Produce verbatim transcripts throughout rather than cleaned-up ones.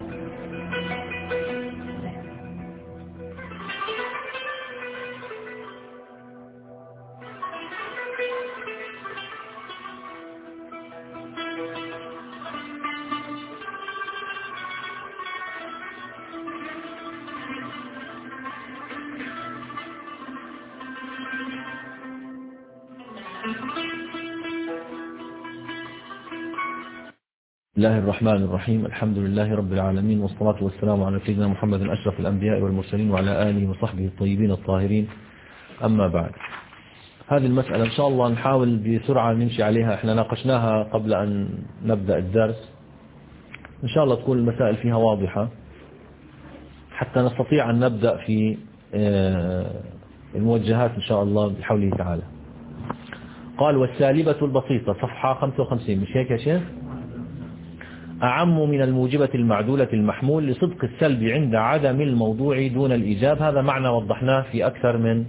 الله الرحمن الرحيم. الحمد لله رب العالمين، والصلاة والسلام على سيدنا محمد أشرف الأنبياء والمرسلين وعلى آله وصحبه الطيبين الطاهرين. أما بعد، هذه المسألة إن شاء الله نحاول بسرعة نمشي عليها. احنا ناقشناها قبل أن نبدأ الدرس، إن شاء الله تكون المسائل فيها واضحة حتى نستطيع أن نبدأ في الموجهات إن شاء الله بحوله تعالى. قال: والسالبة البسيطة، صفحة خمسة وخمسين، مش هيك يا شيخ؟ أعم من الموجبة المعدولة المحمول لصدق السلب عند عدم الموضوع دون الإيجاب. هذا معنى وضحناه في أكثر من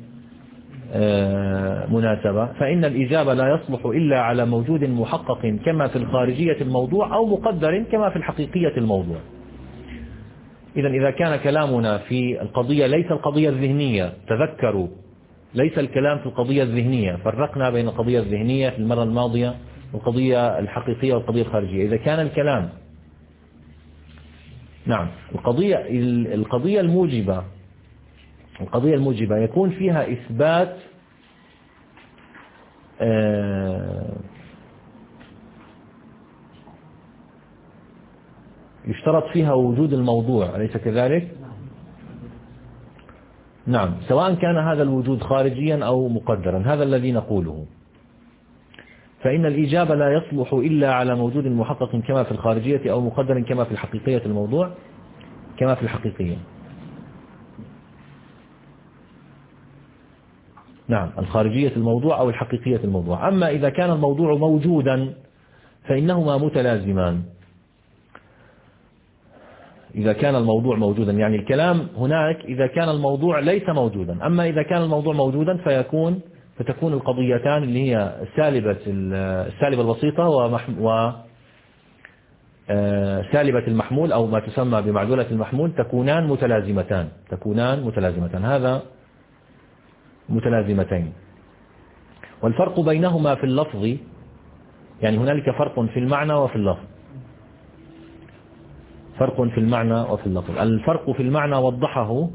مناسبة. فإن الإيجاب لا يصلح إلا على موجود محقق كما في الخارجية الموضوع، أو مقدر كما في الحقيقية الموضوع. إذا إذا كان كلامنا في القضية ليس القضية الذهنية، تذكروا ليس الكلام في القضية الذهنية، فرقنا بين القضية الذهنية في المرة الماضية والقضية الحقيقية والقضية الخارجية. إذا كان الكلام نعم القضية القضية الموجبة القضية الموجبة يكون فيها إثبات يشترط فيها وجود الموضوع، أليس كذلك؟ نعم، سواء كان هذا الوجود خارجيا أو مقدرا، هذا الذي نقوله. فإن الإجابة لا يصلح إلا على موجود محقق كما في الخارجية، أو مقدر كما في الحقيقية الموضوع كما في الحقيقية. نعم، الخارجية الموضوع أو الحقيقية الموضوع. أما إذا كان الموضوع موجودا فإنهما متلازمان. إذا كان الموضوع موجودا، يعني الكلام هناك إذا كان الموضوع ليس موجودا. أما إذا كان الموضوع موجودا فيكون فتكون القضيتان اللي هي السالبة السالبة البسيطة و سالبة المحمول أو ما تسمى بمعدولة المحمول تكونان متلازمتان تكونان متلازمتان هذا متلازمتين. والفرق بينهما في اللفظ، يعني هنالك فرق في المعنى وفي اللفظ فرق في المعنى وفي اللفظ. الفرق في المعنى وضحه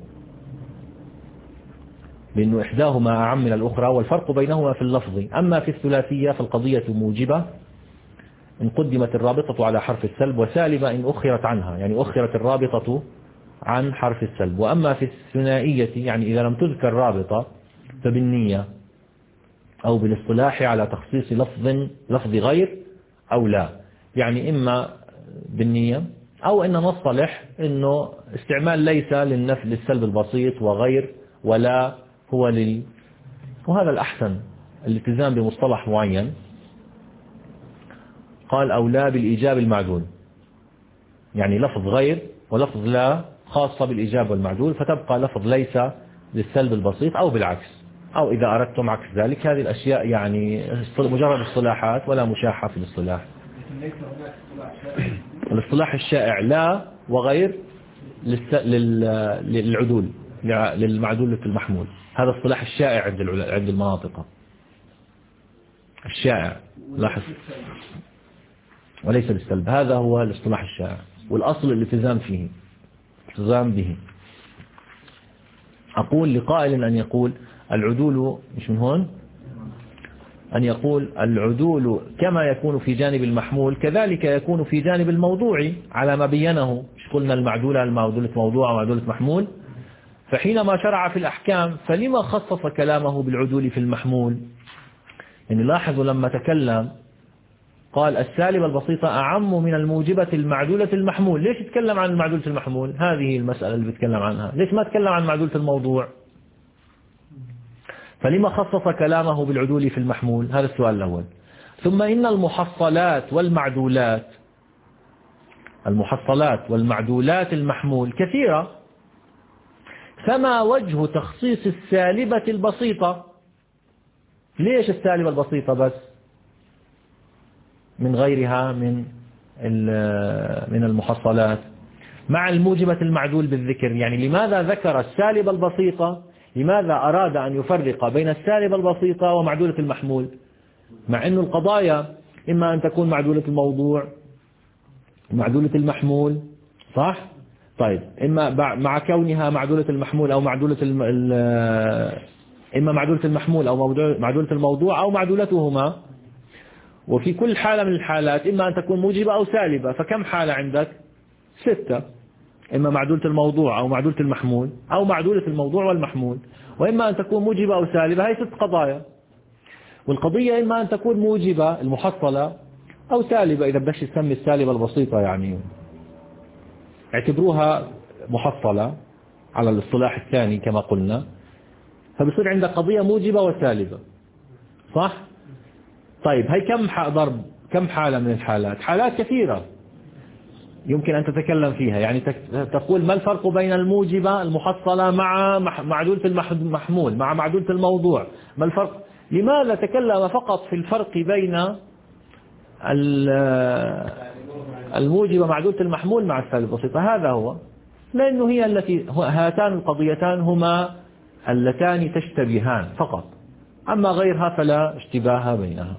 بأن إحداهما أعم من الأخرى، والفرق بينهما في اللفظ. أما في الثلاثية فالقضية موجبة إن قدمت الرابطة على حرف السلب، وسالبة إن أخرت عنها، يعني أخرت الرابطة عن حرف السلب. وأما في الثنائية، يعني إذا لم تذكر رابطة فبالنية أو بالاصطلاح على تخصيص لفظ لفظ غير أو لا، يعني إما بالنية أو إن نصطلح إنه استعمال ليس للنفي للسلب البسيط وغير ولا هو لل وهذا الأحسن الالتزام بمصطلح معين. قال: أو لا بالإيجاب المعدول، يعني لفظ غير ولفظ لا خاصة بالإيجاب والمعدول، فتبقى لفظ ليس للسلب البسيط أو بالعكس، أو إذا أردتم عكس ذلك. هذه الأشياء يعني مجرد اصطلاحات ولا مشاحة في الاصطلاح. الاصطلاح الشائع لا وغير للعدول للمعدول المحمول، هذا اصطلاح الشائع عند عند المناطق الشائع، لاحظ، وليس للسلب. هذا هو الاصطلاح الشائع، والأصل الالتزام فيه التزام به. أقول لقائل أن يقول العدول، مش من هون، أن يقول العدول كما يكون في جانب المحمول كذلك يكون في جانب الموضوع، على ما بينه. مش قلنا المعدولة المعدولة موضوع ومعدولة محمول؟ فحينما شرع في الأحكام فلما خصص كلامه بالعدول في المحمول؟ يعني لاحظوا لما تكلم قال السالبة البسيطة أعم من الموجبة المعدولة المحمول. ليش يتكلم عن المعدولة المحمول؟ هذه المسألة اللي بيتكلم عنها. ليش ما تكلم عن معدولة الموضوع؟ فلما خصص كلامه بالعدول في المحمول؟ هذا السؤال الأول. ثم إن المحصلات والمعدولات المحصلات والمعدولات المحمول كثيرة، فما وجه تخصيص السالبة البسيطة؟ ليش السالبة البسيطة بس من غيرها من من المحصلات؟ مع الموجبة المعدول بالذكر. يعني لماذا ذكر السالبة البسيطة؟ لماذا أراد أن يفرق بين السالبة البسيطة ومعدولة المحمول؟ مع أن القضايا إما أن تكون معدولة الموضوع معدولة المحمول، صح؟ طيب إما مع كونها معدولة المحمول أو معدولة الم... إما معدولة المحمول أو معدولة الموضوع أو معدولتهما. وفي كل حالة من الحالات إما أن تكون موجبة أو سالبة. فكم حالة عندك؟ ستة. إما معدولة الموضوع أو معدولة المحمول أو معدولة الموضوع والمحمول. وإما أن تكون موجبة أو سالبة. هي ست قضايا. والقضية إما أن تكون موجبة المحصلة أو سالبة. إذا بدك تسمي السالبة البسيطة يعني اعتبروها محصلة على الاصطلاح الثاني كما قلنا. فبصير عندك قضية موجبة وسالبة، صح؟ طيب هي كم ضرب كم حالة من الحالات؟ حالات كثيرة يمكن أن تتكلم فيها. يعني تقول ما الفرق بين الموجبة المحصلة مع معدولة المحمول مع معدولة الموضوع؟ ما الفرق؟ لماذا تكلم فقط في الفرق بين الموجبة معدولة المحمول مع السالبة البسيطة؟ هذا هو، لأنه هي التي هاتان القضيتان هما اللتان تشتبهان فقط، أما غيرها فلا اشتباه بينها.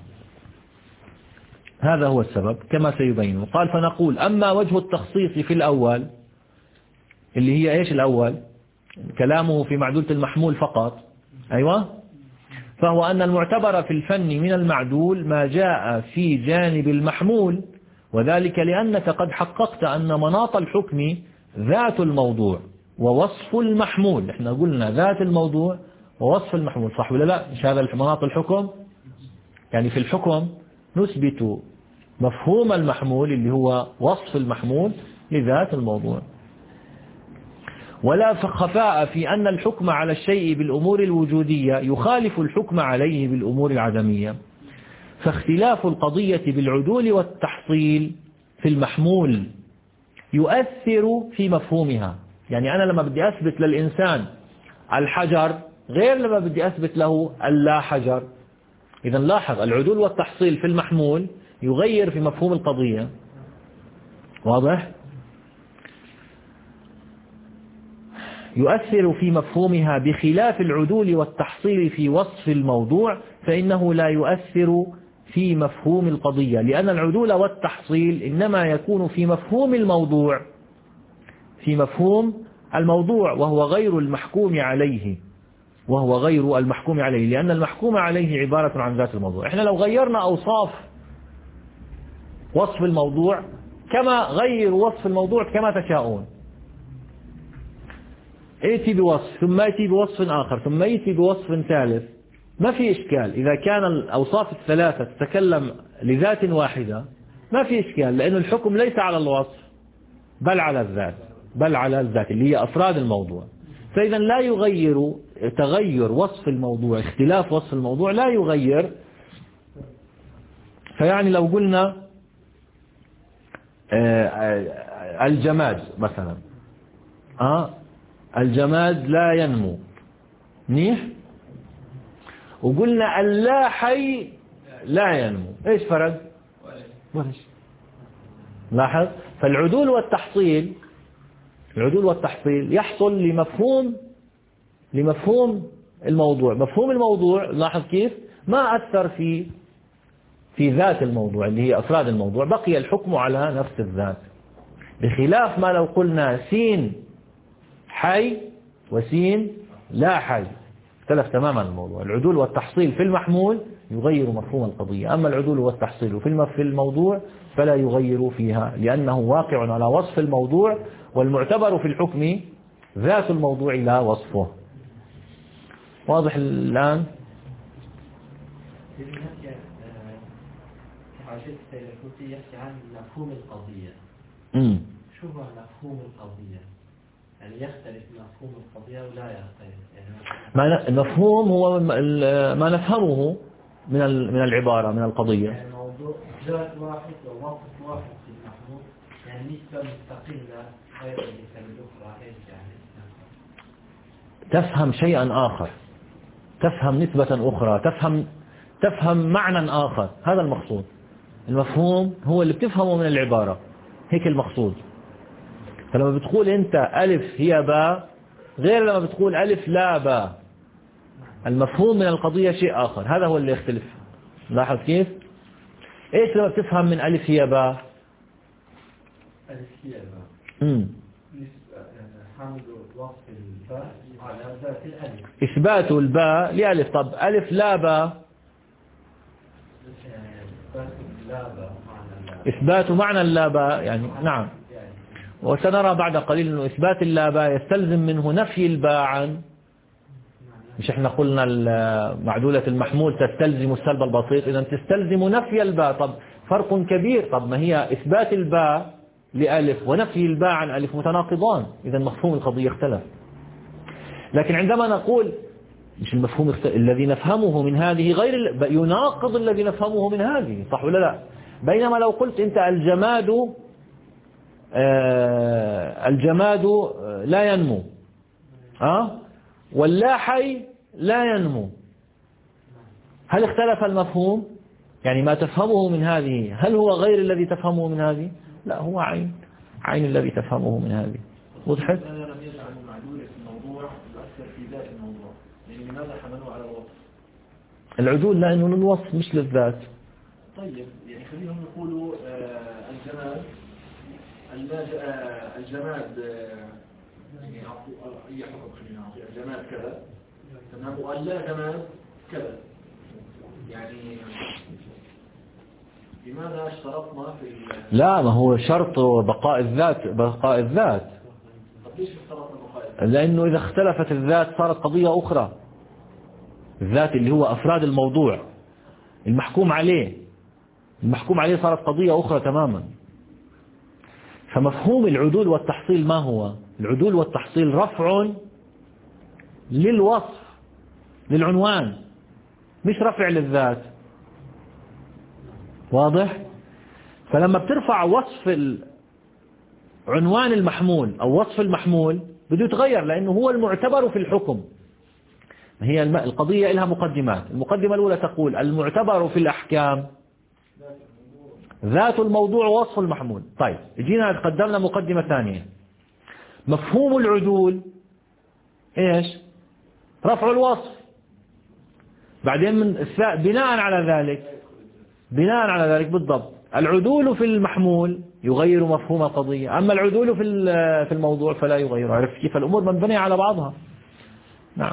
هذا هو السبب كما سيبين. قال فنقول أما وجه التخصيص في الأول اللي هي إيش الأول؟ كلامه في معدولة المحمول فقط، أيوة، فهو أن المعتبر في الفن من المعدول ما جاء في جانب المحمول، وذلك لأنك قد حققت أن مناط الحكم ذات الموضوع ووصف المحمول. احنا قلنا ذات الموضوع ووصف المحمول، صح ولا لا؟ مش هذا مناط الحكم؟ يعني في الحكم نثبت مفهوم المحمول اللي هو وصف المحمول لذات الموضوع. ولا خفاء في أن الحكم على الشيء بالأمور الوجودية يخالف الحكم عليه بالأمور العدمية، فاختلاف القضية بالعدول والتحصيل في المحمول يؤثر في مفهومها. يعني أنا لما بدي أثبت للإنسان الحجر غير لما بدي أثبت له اللا حجر. إذا لاحظ العدول والتحصيل في المحمول يغير في مفهوم القضية، واضح؟ يؤثر في مفهومها بخلاف العدول والتحصيل في وصف الموضوع، فإنه لا يؤثر في مفهوم القضية، لأن العدول والتحصيل إنما يكون في مفهوم الموضوع في مفهوم الموضوع وهو غير المحكوم عليه وهو غير المحكوم عليه لأن المحكوم عليه عبارة عن ذات الموضوع. إحنا لو غيرنا أوصاف وصف الموضوع كما غير وصف الموضوع كما تشاءون، ائتي بوصف ثم ائتي بوصف آخر ثم ائتي بوصف ثالث، ما في إشكال. إذا كان الأوصاف الثلاثة تتكلم لذات واحدة ما في إشكال، لأن الحكم ليس على الوصف بل على الذات بل على الذات اللي هي أفراد الموضوع. فإذا لا يغير تغير وصف الموضوع، اختلاف وصف الموضوع لا يغير. فيعني لو قلنا الجماد مثلا، آه الجماد لا ينمو، منيح، وقلنا اللا حي لا ينمو، ايش فرق؟ ولا شيء. لاحظ، فالعدول والتحصيل العدول والتحصيل يحصل لمفهوم لمفهوم الموضوع. مفهوم الموضوع لاحظ كيف ما أثر في في ذات الموضوع اللي هي أفراد الموضوع، بقي الحكم على نفس الذات، بخلاف ما لو قلنا سين حي وسين لا حي، اختلف تماما الموضوع. العدول والتحصيل في المحمول يغير مفهوم القضية، أما العدول والتحصيل في الموضوع فلا يغير فيها، لأنه واقع على وصف الموضوع، والمعتبر في الحكم ذات الموضوع لا وصفه. واضح الآن؟ يحكي عن مفهوم القضية. امم شو هو مفهوم القضية؟ يعني يختلف مفهوم القضية ولا يختلف؟ يعني المفهوم هو ما نفهمه من من العبارة من القضية. يعني موضوع ذات واحد ووصف واحد في المحمول، يعني نسبة مستقلة غير النسبة الأخرى، إيش يعني؟ تفهم شيئا آخر، تفهم نسبة أخرى، تفهم تفهم معنى آخر، هذا المقصود. المفهوم هو اللي بتفهمه من العبارة، هيك المقصود. فلما بتقول أنت ألف هي باء غير لما بتقول ألف لا باء، المفهوم من القضية شيء آخر، هذا هو اللي يختلف. لاحظ كيف؟ إيش لما بتفهم من ألف هي باء؟ ألف هي باء امم حمل وصف الباء على ذات الألف، إثبات الباء لألف. طب ألف لا باء، إثبات معنى اللا باء يعني نعم. وسنرى بعد قليل أنه إثبات اللا باء يستلزم منه نفي الباء عن، مش احنا قلنا معدولة المحمول تستلزم السلب البسيط، إذا تستلزم نفي الباء. طب فرق كبير، طب ما هي إثبات الباء لألف ونفي الباء عن ألف متناقضان، إذا مفهوم القضية اختلف. لكن عندما نقول مش المفهوم اختلف، الذي نفهمه من هذه غير يناقض الذي نفهمه من هذه، صح ولا لا؟ بينما لو قلت أنت الجماد آه الجماد لا ينمو أه؟ واللا حي لا ينمو، هل اختلف المفهوم؟ يعني ما تفهمه من هذه هل هو غير الذي تفهمه من هذه؟ لا، هو عين عين الذي تفهمه من هذه. وضحت؟ أنا لم يجعل المعدول في الموضوع يؤثر في ذات الموضوع، يعني لماذا حملوه على الوصف؟ العدول لأنه للوصف مش للذات. طيب يعني خليهم يقولوا آه الجماد آه الجماد آه يعني يعطوا أي حكم، خلينا نعطي الجماد كذا تمام، واللا جماد كذا، يعني لماذا اشترطنا في لا، ما هو شرط بقاء الذات، بقاء الذات. طب ليش اشترطنا بقاء الذات؟ لأنه إذا اختلفت الذات صارت قضية أخرى. الذات اللي هو أفراد الموضوع المحكوم عليه، المحكوم عليه صارت قضية أخرى تماما. فمفهوم العدول والتحصيل ما هو؟ العدول والتحصيل رفع للوصف للعنوان، مش رفع للذات. واضح؟ فلما بترفع وصف عنوان المحمول أو وصف المحمول بده يتغير، لأنه هو المعتبر في الحكم. هي القضية لها مقدمات. المقدمة الأولى تقول المعتبر في الأحكام ذات الموضوع ووصف المحمول. طيب جينا قدمنا مقدمة ثانية، مفهوم العدول إيش؟ رفع الوصف. بعدين من بناء على ذلك بناء على ذلك بالضبط العدول في المحمول يغير مفهوم القضية، أما العدول في في الموضوع فلا يغير. عرفت كيف الأمور مبنية على بعضها؟ نعم.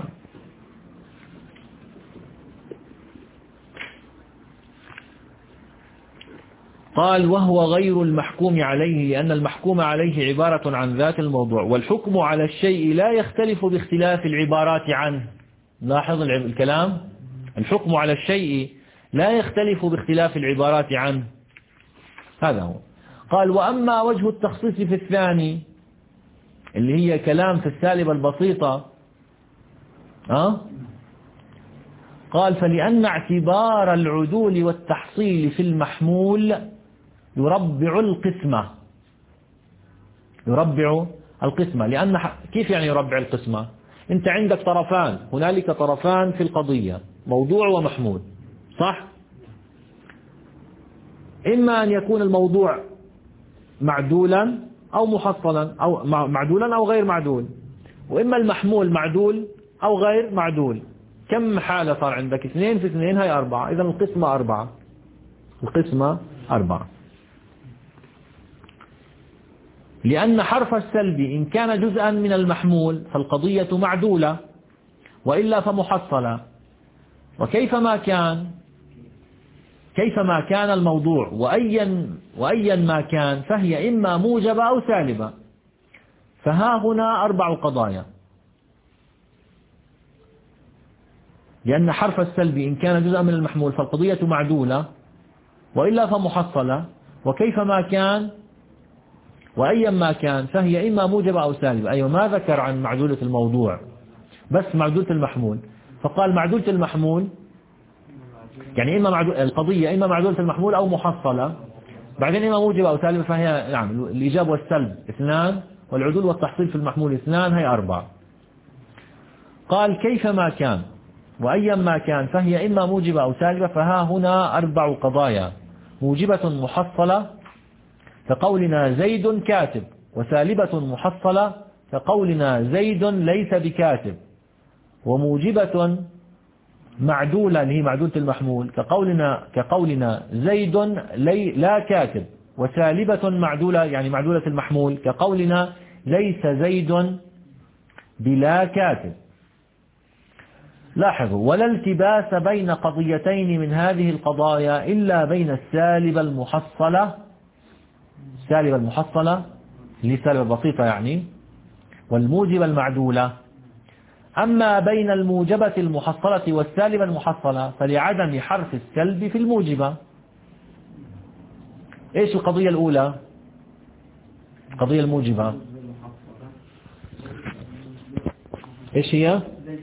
قال وهو غير المحكوم عليه، لأن المحكوم عليه عبارة عن ذات الموضوع، والحكم على الشيء لا يختلف باختلاف العبارات عنه. لاحظ الكلام، الحكم على الشيء لا يختلف باختلاف العبارات عنه، هذا هو. قال وأما وجه التخصيص في الثاني اللي هي كلام في السالبة البسيطة أه؟ قال فلأن اعتبار العدول والتحصيل في المحمول يربع القسمة. يربع القسمة لأن كيف يعني يربع القسمة؟ أنت عندك طرفان، هنالك طرفان في القضية، موضوع ومحمول، صح؟ إما أن يكون الموضوع معدولا أو محصلا، أو معدولا أو غير معدول، وإما المحمول معدول أو غير معدول. كم حالة صار عندك؟ اثنين في اثنين هاي أربعة، إذا القسمة أربعة، القسمة أربعة. لأن حرف السلب إن كان جزءا من المحمول فالقضية معدولة، وإلا فمحصلة. وكيفما كان كيفما كان الموضوع وأيا وأيا ما كان فهي إما موجبة أو سالبة. فها هنا أربع قضايا. لأن حرف السلب إن كان جزءا من المحمول فالقضية معدولة، وإلا فمحصلة. وكيفما كان وأيا ما كان فهي إما موجبة أو سالبة. أيوة، ما ذكر عن معدولة الموضوع، بس معدولة المحمول. فقال معدولة المحمول يعني إما معدول القضية إما معدولة المحمول أو محصلة، بعدين إما موجبة أو سالبة. فهي نعم الإيجاب والسلب اثنان، والعدول والتحصيل في المحمول اثنان، هي أربعة. قال كيفما كان وأيا ما كان فهي إما موجبة أو سالبة. فها هنا أربع قضايا: موجبة محصلة كقولنا زيد كاتب، وسالبة محصلة كقولنا زيد ليس بكاتب، وموجبة معدولة اللي هي معدولة المحمول كقولنا كقولنا زيد لي لا كاتب، وسالبة معدولة يعني معدولة المحمول كقولنا ليس زيد بلا كاتب. لاحظوا: ولا التباس بين قضيتين من هذه القضايا إلا بين السالبة المحصلة السالبة المحصلة اللي هي سالبة بسيطة يعني، والموجبة المعدولة. أما بين الموجبة المحصلة والسالبة المحصلة فلعدم حرف السلب في الموجبة. إيش القضية الأولى؟ القضية الموجبة إيش هي؟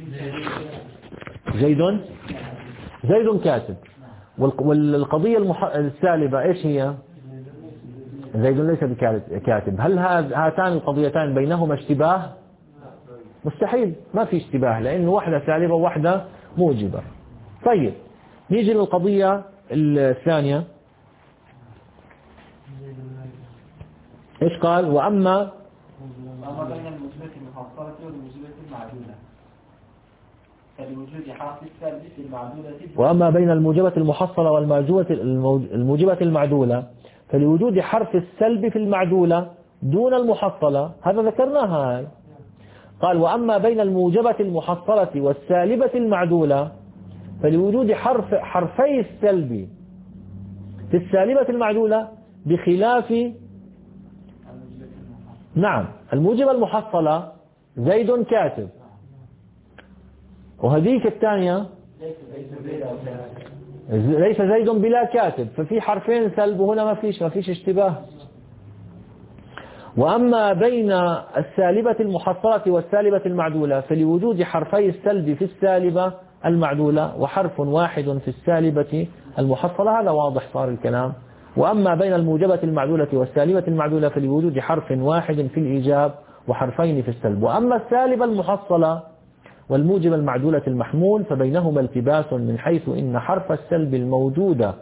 زيد زيد كاتب. والقضية المح... السالبة إيش هي؟ زيد ليس بكاتب. هل هاتان القضيتان بينهما اشتباه؟ مستحيل، ما في اشتباه، لأنه واحدة سالبة وواحدة موجبة. طيب نيجي للقضية الثانية. إيش قال؟ وأما وأما بين الموجبة المحصلة والموجبة المعدولة فلوجود حرف السلب في المعدولة. وأما بين الموجبة المحصلة والموجبة الموجبة المعدولة فلوجود حرف السلب في المعدولة دون المحصلة. هذا ذكرناها هاي. قال: وأما بين الموجبة المحصلة والسالبة المعدولة فلوجود حرف حرفي السلب في السالبة المعدولة بخلاف نعم الموجبة المحصلة زيد كاتب، وهذيك الثانية ليس زيد بلا كاتب، ففي حرفين سلب وهنا ما فيش ما فيش اشتباه. وأما بين السالبة المحصلة والسالبة المعدولة فلوجود حرفي السلب في السالبة المعدولة وحرف واحد في السالبة المحصلة. هذا واضح صار الكلام. وأما بين الموجبة المعدولة والسالبة المعدولة فلوجود حرف واحد في الإيجاب وحرفين في السلب. وأما السالبة المحصلة والموجبة المعدولة المحمول فبينهما التباس من حيث إن حرف السلب الموجودة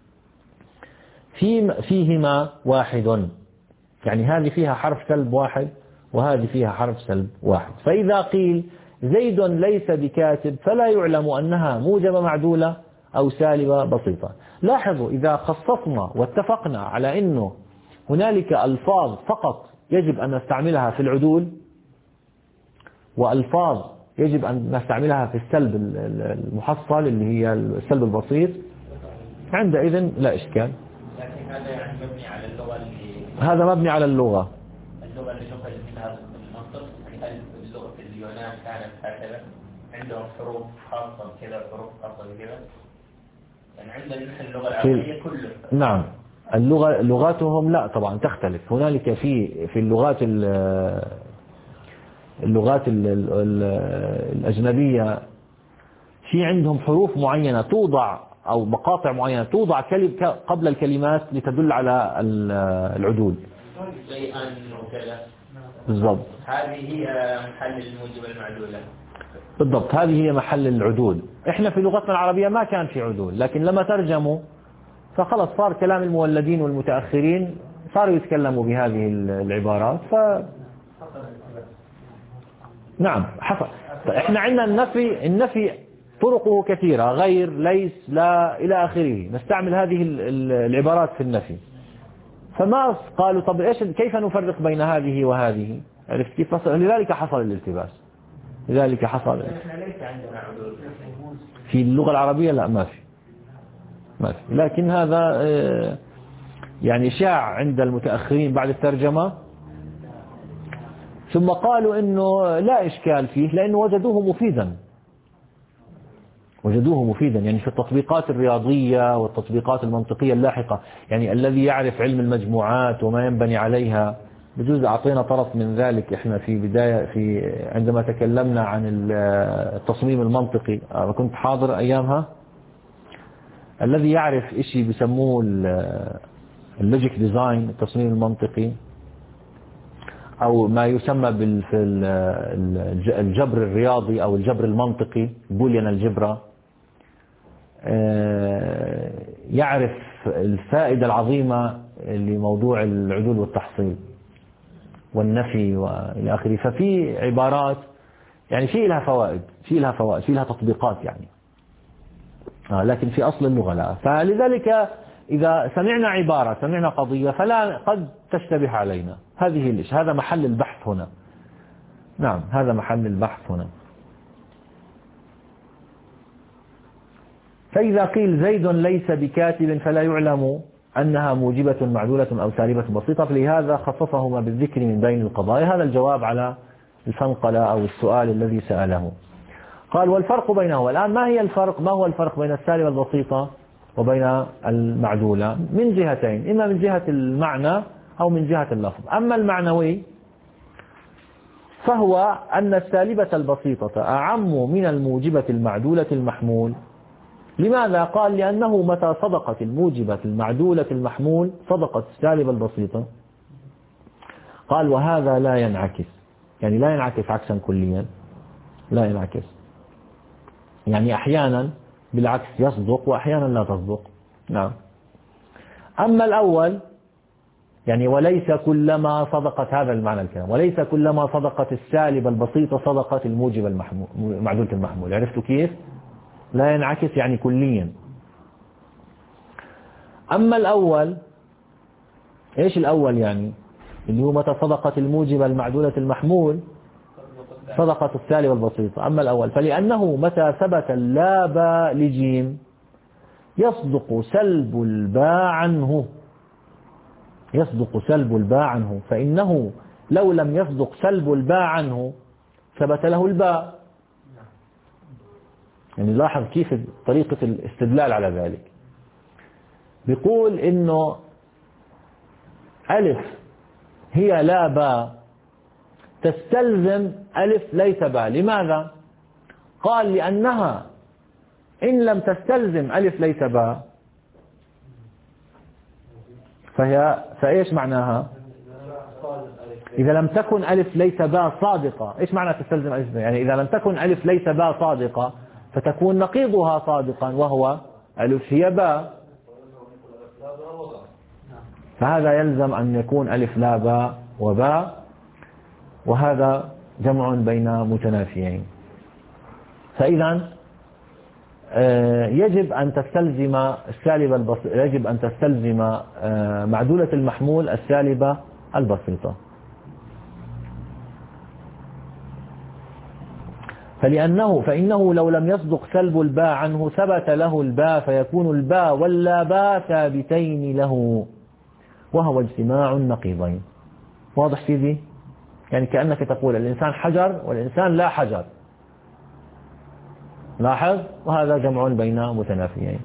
في فيهما واحد، يعني هذه فيها حرف سلب واحد وهذه فيها حرف سلب واحد. فإذا قيل زيد ليس بكاتب فلا يعلم أنها موجبة معدولة أو سالبة بسيطة. لاحظوا: إذا خصصنا واتفقنا على أنه هنالك ألفاظ فقط يجب أن نستعملها في العدول وألفاظ يجب أن نستعملها في السلب المحصل اللي هي السلب البسيط، عندئذ لا إشكال. لكن هذا يعني مبني على اللغة اللي هذا مبني على اللغة اللغة اللي نقل منها المنطق. هل اللغة في اليونان كانت هكذا؟ عندهم حروف خاصة كذا حروف خاصة كذا؟ يعني عندنا نحن اللغة العربية كله. نعم اللغة لغاتهم لا طبعا تختلف. هنالك في في اللغات اللغات الأجنبية في عندهم حروف معينة توضع أو مقاطع معينة توضع قبل الكلمات لتدل على العدول. زي أن وكذا. بالضبط. هذه هي محل الموجبة المعدولة. بالضبط، هذه هي محل العدول. إحنا في لغتنا العربية ما كان في عدول، لكن لما ترجموا فخلص صار كلام المولدين والمتأخرين صاروا يتكلموا بهذه العبارات. ف نعم حصل. إحنا عندنا النفي النفي طرقه كثيرة، غير، ليس، لا، إلى آخره. نستعمل هذه العبارات في النفي. فما قالوا طب إيش كيف نفرق بين هذه وهذه؟ عرفت كيف؟ لذلك حصل الالتباس. لذلك حصل. احنا ليس عندنا عدول في اللغة العربية. لا ما في ما في لكن هذا يعني شاع عند المتأخرين بعد الترجمة، ثم قالوا إنه لا إشكال فيه لأنه وجدوه مفيدا وجدوه مفيدا يعني في التطبيقات الرياضية والتطبيقات المنطقية اللاحقة. يعني الذي يعرف علم المجموعات وما ينبني عليها، بجوز أعطينا طرف من ذلك إحنا في بداية في عندما تكلمنا عن التصميم المنطقي، كنت حاضر أيامها. الذي يعرف إشي بيسموه اللوجيك ديزاين، التصميم المنطقي، أو ما يسمى بالجبر الرياضي أو الجبر المنطقي، بوليان الجبرا، يعرف الفائدة العظيمة لموضوع العدول والتحصيل. والنفي وإلى آخره. ففي عبارات يعني في لها فوائد في لها فوائد في لها تطبيقات يعني آه لكن في أصل اللغة لا. فلذلك إذا سمعنا عبارة سمعنا قضية فلا قد تشتبه علينا. هذه ليش هذا محل البحث هنا. نعم هذا محل البحث هنا. فإذا قيل زيد ليس بكاتب فلا يعلم أنها موجبة معدولة أو سالبة بسيطة، فلهذا خصصهما بالذكر من بين القضايا. هذا الجواب على الفنقلة أو السؤال الذي سأله. قال والفرق بينهما. الآن ما هي الفرق ما هو الفرق بين السالبة البسيطة وبين المعدولة؟ من جهتين، إما من جهة المعنى أو من جهة اللفظ. أما المعنوي فهو أن السالبة البسيطة أعم من الموجبة المعدولة المحمول. لماذا؟ قال لأنه متى صدقت الموجبة المعدولة المحمول صدقت السالبة البسيطة. قال وهذا لا ينعكس، يعني لا ينعكس عكسا كليا، لا ينعكس، يعني أحيانا بالعكس يصدق وأحيانا لا تصدق. نعم. أما الأول يعني وليس كلما صدقت، هذا المعنى الكلام، وليس كلما صدقت السالبة البسيطة صدقت الموجبة المحمول معدولة المحمول. عرفتوا كيف؟ لا ينعكس يعني كليا. أما الأول إيش الأول يعني؟ اللي هو متى صدقت الموجبة المعدولة المحمول صدقت السالبة البسيطة. أما الأول فلأنه متى ثبت اللا باء لجيم يصدق سلب الباء عنه، يصدق سلب الباء عنه، فإنه لو لم يصدق سلب الباء عنه ثبت له الباء. يعني لاحظ كيف طريقة الاستدلال على ذلك. بيقول إنه ألف هي لا باء تستلزم ألف ليس باء. لماذا؟ قال لأنها إن لم تستلزم ألف ليس باء فهي فإيش معناها؟ إذا لم تكن ألف ليس باء صادقة. إيش معنى تستلزم ألف؟ يعني إذا لم تكن ألف ليس باء صادقة فتكون نقيضها صادقا وهو ألف هي باء، فهذا يلزم أن يكون ألف لا باء وباء، وهذا جمع بين متنافيين. فإذا يجب أن تستلزم السالبة البسيطة، يجب أن تستلزم معدولة المحمول السالبة البسيطة. فلأنه فإنه لو لم يصدق سلب الباء عنه ثبت له الباء، فيكون الباء واللا باء ثابتين له وهو اجتماع النقيضين. واضح سيدي؟ يعني كأنك تقول الإنسان حجر والإنسان لا حجر. لاحظ، وهذا جمع بين متنافيين.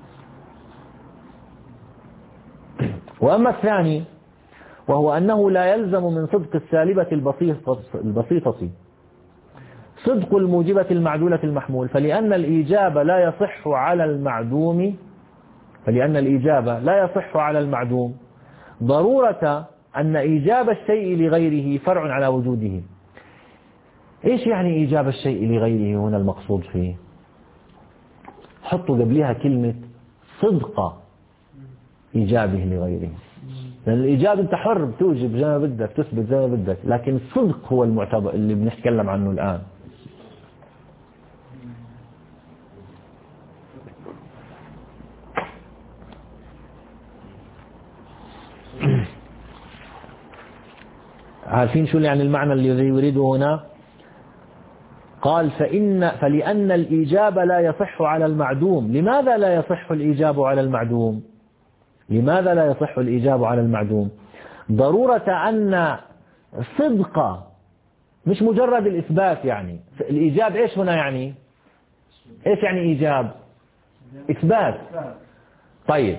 وأما الثاني وهو أنه لا يلزم من صدق السالبة البسيطة, البسيطة صدق الموجبة المعدولة المحمول، فلأن الإيجاب لا يصح على المعدوم فلأن الإيجاب لا يصح على المعدوم ضرورة أن إيجاب الشيء لغيره فرع على وجوده. إيش يعني إيجاب الشيء لغيره هنا المقصود فيه؟ حطوا قبلها كلمة صدق إيجابه لغيره، لأن الإيجاب أنت حر بتوجب زي ما بدك تثبت زي ما بدك، لكن الصدق هو المعتبر اللي بنتكلم عنه الآن. عارفين شو يعني المعنى اللي يريده هنا؟ قال فإن فلأن الإيجاب لا يصح على المعدوم. لماذا لا يصح الإيجاب على المعدوم؟ لماذا لا يصح الإيجاب على المعدوم؟ ضرورة أن صدق، مش مجرد الإثبات. يعني الإيجاب إيش هنا يعني؟ إيش يعني إيجاب؟ إثبات. طيب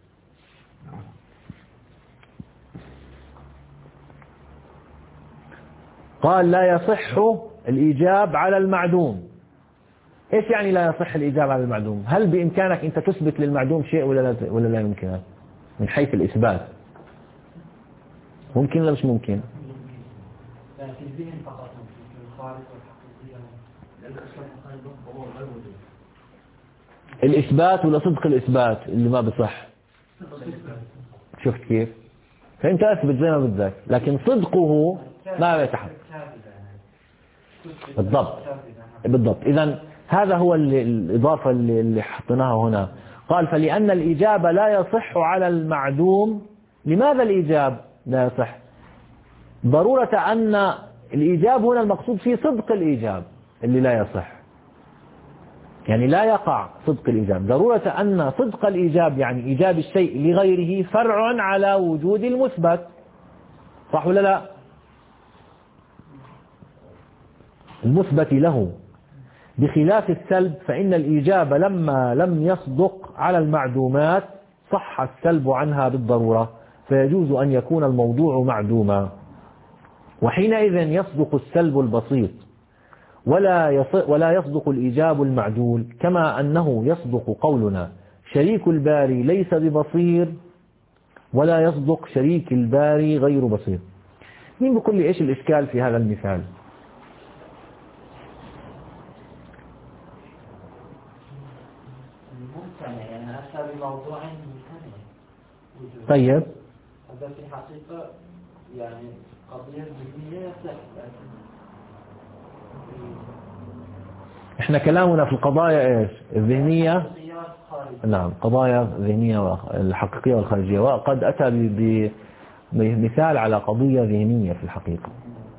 قال لا يصح الإيجاب على المعدوم. إيش يعني لا يصح الإيجاب على المعدوم؟ هل بإمكانك أنت تثبت للمعدوم شيء ولا لا ولا لا يمكنك من حيث الإثبات؟ ممكن ولا مش ممكن؟ الإثبات ولا صدق الإثبات اللي ما بصح؟ شفت كيف؟ فأنت أثبت زي ما بدك، لكن صدقه ما يتحقق. بالضبط بالضبط. إذن هذا هو الإضافة اللي حطيناها هنا. قال فلأن الإيجاب لا يصح على المعدوم. لماذا الإيجاب لا يصح؟ ضرورة أن الإيجاب هنا المقصود فيه صدق الإيجاب اللي لا يصح، يعني لا يقع صدق الإيجاب. ضرورة أن صدق الإيجاب يعني إيجاب الشيء لغيره فرع على وجود المثبت، صح ولا لا؟ المثبت له، بخلاف السلب فإن الإيجاب لما لم يصدق على المعدومات صح السلب عنها بالضرورة، فيجوز أن يكون الموضوع معدوما، وحينئذ يصدق السلب البسيط ولا ولا يصدق الإيجاب المعدول، كما أنه يصدق قولنا شريك الباري ليس ببصير، ولا يصدق شريك الباري غير بصير. مين بيقول لي إيش الإشكال في هذا المثال؟ موضوع طيب هذا في حقيقة يعني قضية ذهنية سهلة. احنا كلامنا في القضايا ايش؟ الذهنية. نعم، قضايا ذهنية الحقيقية والخارجية، وقد أتى بمثال على قضية ذهنية في الحقيقة.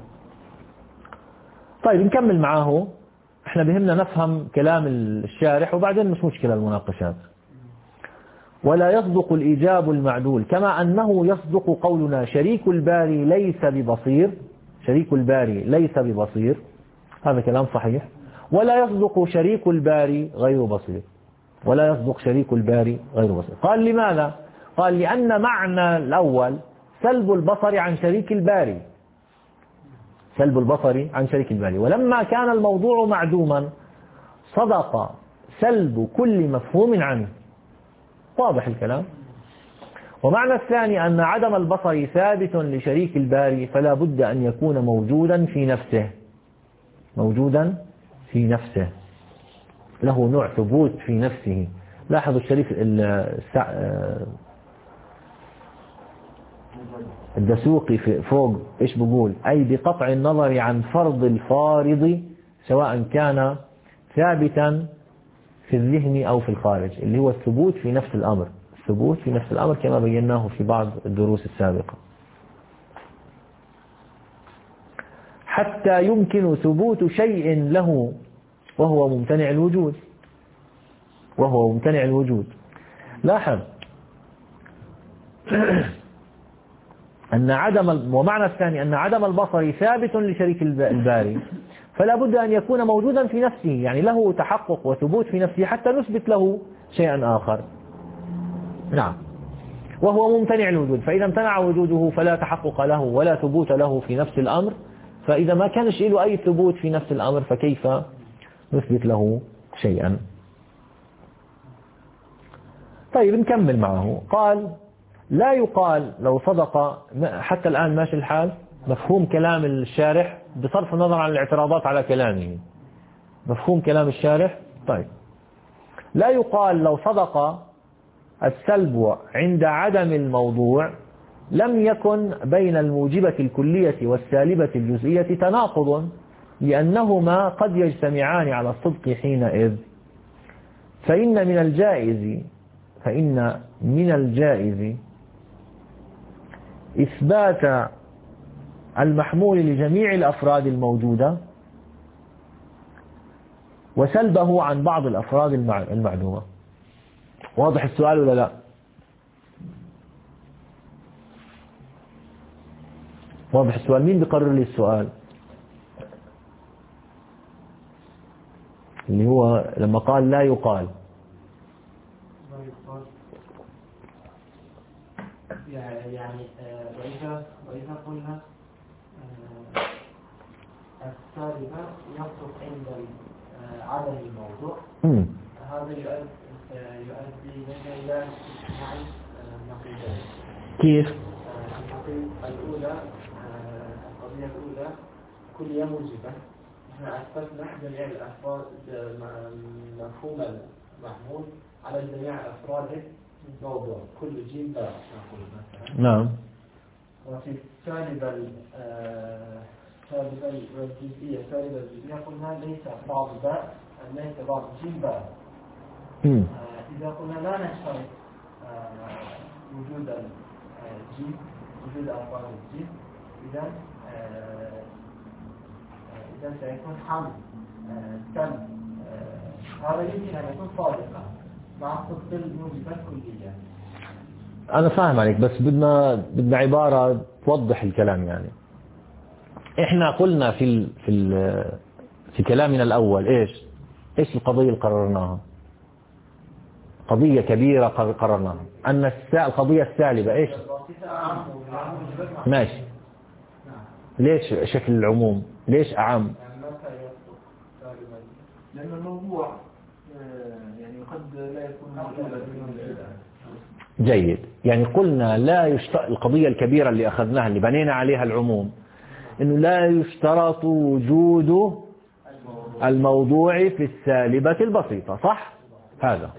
طيب نكمل معاه. احنا بهمنا نفهم كلام الشارح وبعدين مش مشكلة المناقشات. ولا يصدق الإيجاب المعدول، كما أنه يصدق قولنا شريك الباري ليس ببصير. شريك الباري ليس ببصير، هذا كلام صحيح. ولا يصدق شريك الباري غير بصير، ولا يصدق شريك الباري غير بصير. قال لماذا؟ قال لأن معنى الأول سلب البصر عن شريك الباري، سلب البصر عن شريك الباري، ولما كان الموضوع معدوما صدق سلب كل مفهوم عنه. واضح الكلام؟ ومعنى الثاني أن عدم البصر ثابت لشريك الباري، فلا بد أن يكون موجودا في نفسه، موجودا في نفسه، له نوع ثبوت في نفسه. لاحظوا الشريف الدسوقي فوق إيش بقول؟ أي بقطع النظر عن فرض الفارض سواء كان ثابتا في الذهن أو في الخارج، اللي هو الثبوت في نفس الأمر، الثبوت في نفس الأمر كما بيناه في بعض الدروس السابقة. حتى يمكن ثبوت شيء له وهو ممتنع الوجود، وهو ممتنع الوجود. لاحظ أن عدم، ومعنى الثاني أن عدم البصر ثابت لشريك الباري، فلا بد أن يكون موجودا في نفسه، يعني له تحقق وثبوت في نفسه حتى نثبت له شيئا آخر. نعم، وهو ممتنع الوجود، فإذا امتنع وجوده فلا تحقق له ولا ثبوت له في نفس الأمر، فإذا ما كانش له أي ثبوت في نفس الأمر فكيف نثبت له شيئا؟ طيب نكمل معه. قال لا يقال لو صدق، حتى الآن ماشي الحال، مفهوم كلام الشارح بصرف النظر عن الاعتراضات على كلامه، مفهوم كلام الشارح. طيب لا يقال لو صدق السلب عند عدم الموضوع لم يكن بين الموجبة الكلية والسالبة الجزئية تناقض، لأنهما قد يجتمعان على الصدق حينئذ. فإن من الجائز فإن من الجائز إثبات المحمول لجميع الأفراد الموجودة وسلبه عن بعض الأفراد المعدومة. واضح السؤال ولا لا؟ واضح السؤال؟ مين بيقرر لي السؤال؟ اللي هو لما قال لا يقال، يعني وإذا وإذا قلنا السالبة يصدق عند عدم الموضوع، هذا يؤدي إلى نعم نقيضين. كيف؟ الحقيقة الأولى، القضية الأولى كلية موجبة، احنا أثبتنا جميع الأفراد مفهوم المحمول على جميع أفراد الموضوع، كل جيل نقول مثلا. نعم. وفي السالبة السالبة الجزئية السالبة الجزئية قلنا ليس بعض باء ليس بعض جيم باء. إذا قلنا لا نشترط وجود الجيم وجود ألفاظ الجيم إذا إذا سيكون حمل تم هذا يمكن أن يكون صادقا مع صدق الموجبة الكلية. أنا فاهم عليك بس بدنا بدنا عبارة توضح الكلام. يعني إحنا قلنا في ال في ال في كلامنا الأول إيش إيش القضية اللي قررناها؟ قضية كبيرة قررناها أن القضية السالبة إيش؟ ماشي. ليش شكل العموم؟ ليش أعم؟ لأن الموضوع يعني قد لا يكون موجودا. جيد. يعني قلنا لا يشترط القضية الكبيرة اللي أخذناها اللي بنينا عليها العموم إنه لا يشترط وجود الموضوع في السالبة البسيطة، صح؟ هذا.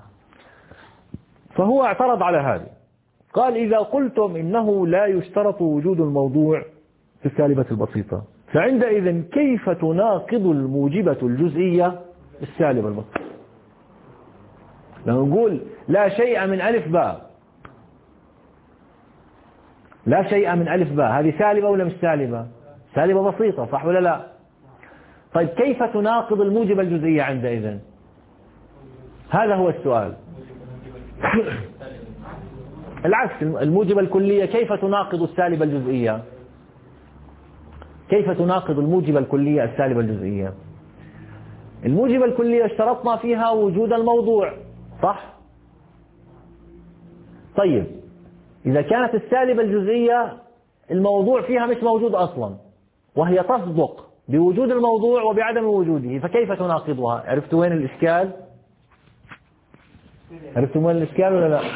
فهو اعترض على هذا، قال إذا قلتم إنه لا يشترط وجود الموضوع في السالبة البسيطة فعندئذ كيف تناقض الموجبة الجزئية السالبة البسيطة؟ لو نقول لا شيء من ألف باء، لا شيء من ألف باء، هذه سالبة ولا مش سالبة؟ سالبة بسيطة، صح ولا لا؟ طيب كيف تناقض الموجبة الجزئية عندئذ؟ هذا هو السؤال. العكس، الموجبة الكلية كيف تناقض السالبة الجزئية؟ كيف تناقض الموجبة الكلية السالبة الجزئية؟ الموجبة الكلية اشترطنا فيها وجود الموضوع، صح؟ طيب إذا كانت السالبة الجزئية الموضوع فيها مش موجود أصلا وهي تصدق بوجود الموضوع وبعدم وجوده، فكيف تناقضها؟ عرفتوا وين الإشكال؟ عرفتوا وين الإشكال ولا لا؟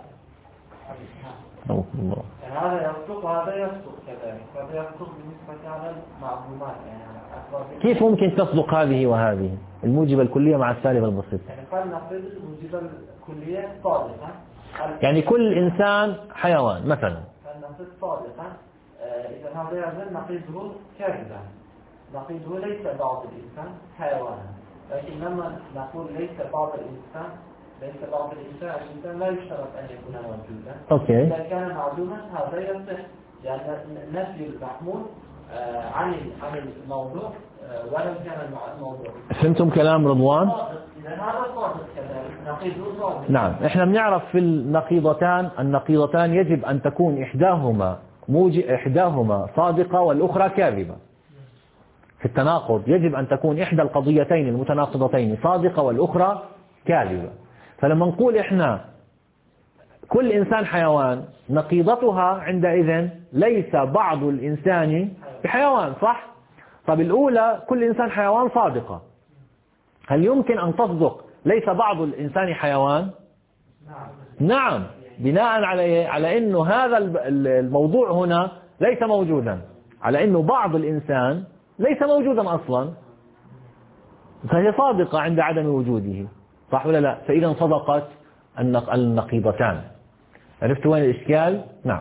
الله. هذا يصدق وهذا يصدق كذلك، هذا يصدق بالنسبة على المعلومات. يعني كيف ممكن تصدق هذه وهذه الموجبة الكلية مع السالبة البسيطة؟ يعني قال نقول الموجبة الكلية صادقة، يعني كل إنسان حيوان مثلا، قال نقول صادقة، إذا هذا يعني نقيضه كاذبا، نقيضه ليس بعض الإنسان حيوانا، لكن لما نقول ليس بعض الإنسان ليس بعض الإنسان الإنسان لا يشترط أن يكون موجودا. أوكي. إذا كان معلوما هذا يصح، يعني نفي المحمول عن عن الموضوع ولو كان الموضوع. فهمتم كلام رضوان؟ إذا هذا صادق كذلك، نقيضه صادق. نعم، إحنا بنعرف في النقيضتان النقيضتان يجب أن تكون إحداهما موج إحداهما صادقة والأخرى كاذبة. في التناقض يجب أن تكون إحدى القضيتين المتناقضتين صادقة والأخرى كاذبة. فلما نقول إحنا كل إنسان حيوان، نقيضتها عندئذ ليس بعض الإنسان بحيوان، صح؟ طب الأولى كل إنسان حيوان صادقة، هل يمكن أن تصدق ليس بعض الإنسان حيوان؟ نعم، بناء على على إنه هذا الموضوع هنا ليس موجودا، على إنه بعض الإنسان ليس موجودا أصلا، فهي صادقة عند عدم وجوده، صح ولا لا؟ فإذا صدقت النقيضتان. عرفت وين الإشكال؟ نعم.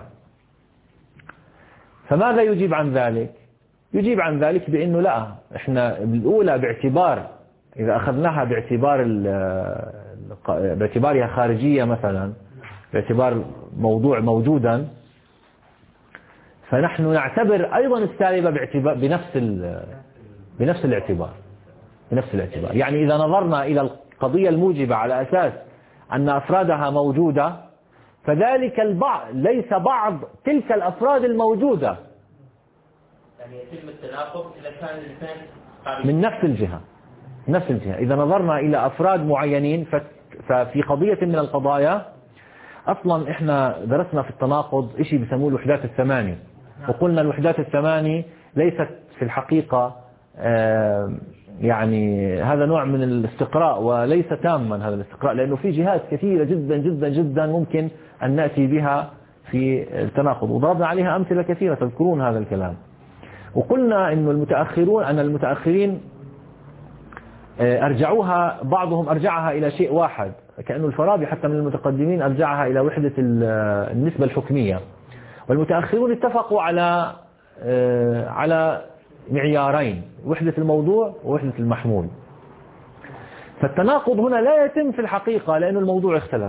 فماذا يجيب عن ذلك؟ يجيب عن ذلك بأنه لا، إحنا الأولى باعتبار إذا أخذناها باعتبار باعتبارها خارجية مثلا، باعتبار موضوع موجودا، فنحن نعتبر أيضا السالبة باعتبار بنفس بنفس الاعتبار بنفس الاعتبار. يعني إذا نظرنا إلى القضية الموجبة على أساس أن أفرادها موجودة، فذلك البعض ليس بعض تلك الأفراد الموجودة، يعني يتم التناقض إذا كان الاثنين من نفس الجهة نفس الجهة. إذا نظرنا إلى أفراد معينين ففي قضية من القضايا، أصلا إحنا درسنا في التناقض إشي بيسموه الوحدات الثماني، وقلنا الوحدات الثماني ليست في الحقيقة يعني هذا نوع من الاستقراء، وليس تاما هذا الاستقراء، لأنه في جهات كثيرة جدا جدا جدا ممكن أن نأتي بها في التناقض، وضربنا عليها أمثلة كثيرة تذكرون هذا الكلام. وقلنا أن المتأخرون أن المتأخرين أرجعوها، بعضهم أرجعها إلى شيء واحد، كأنه الفارابي حتى من المتقدمين أرجعها إلى وحدة النسبة الحكمية، والمتأخرون اتفقوا على على معيارين: وحدة الموضوع ووحدة المحمول. فالتناقض هنا لا يتم في الحقيقة لأن الموضوع اختلف.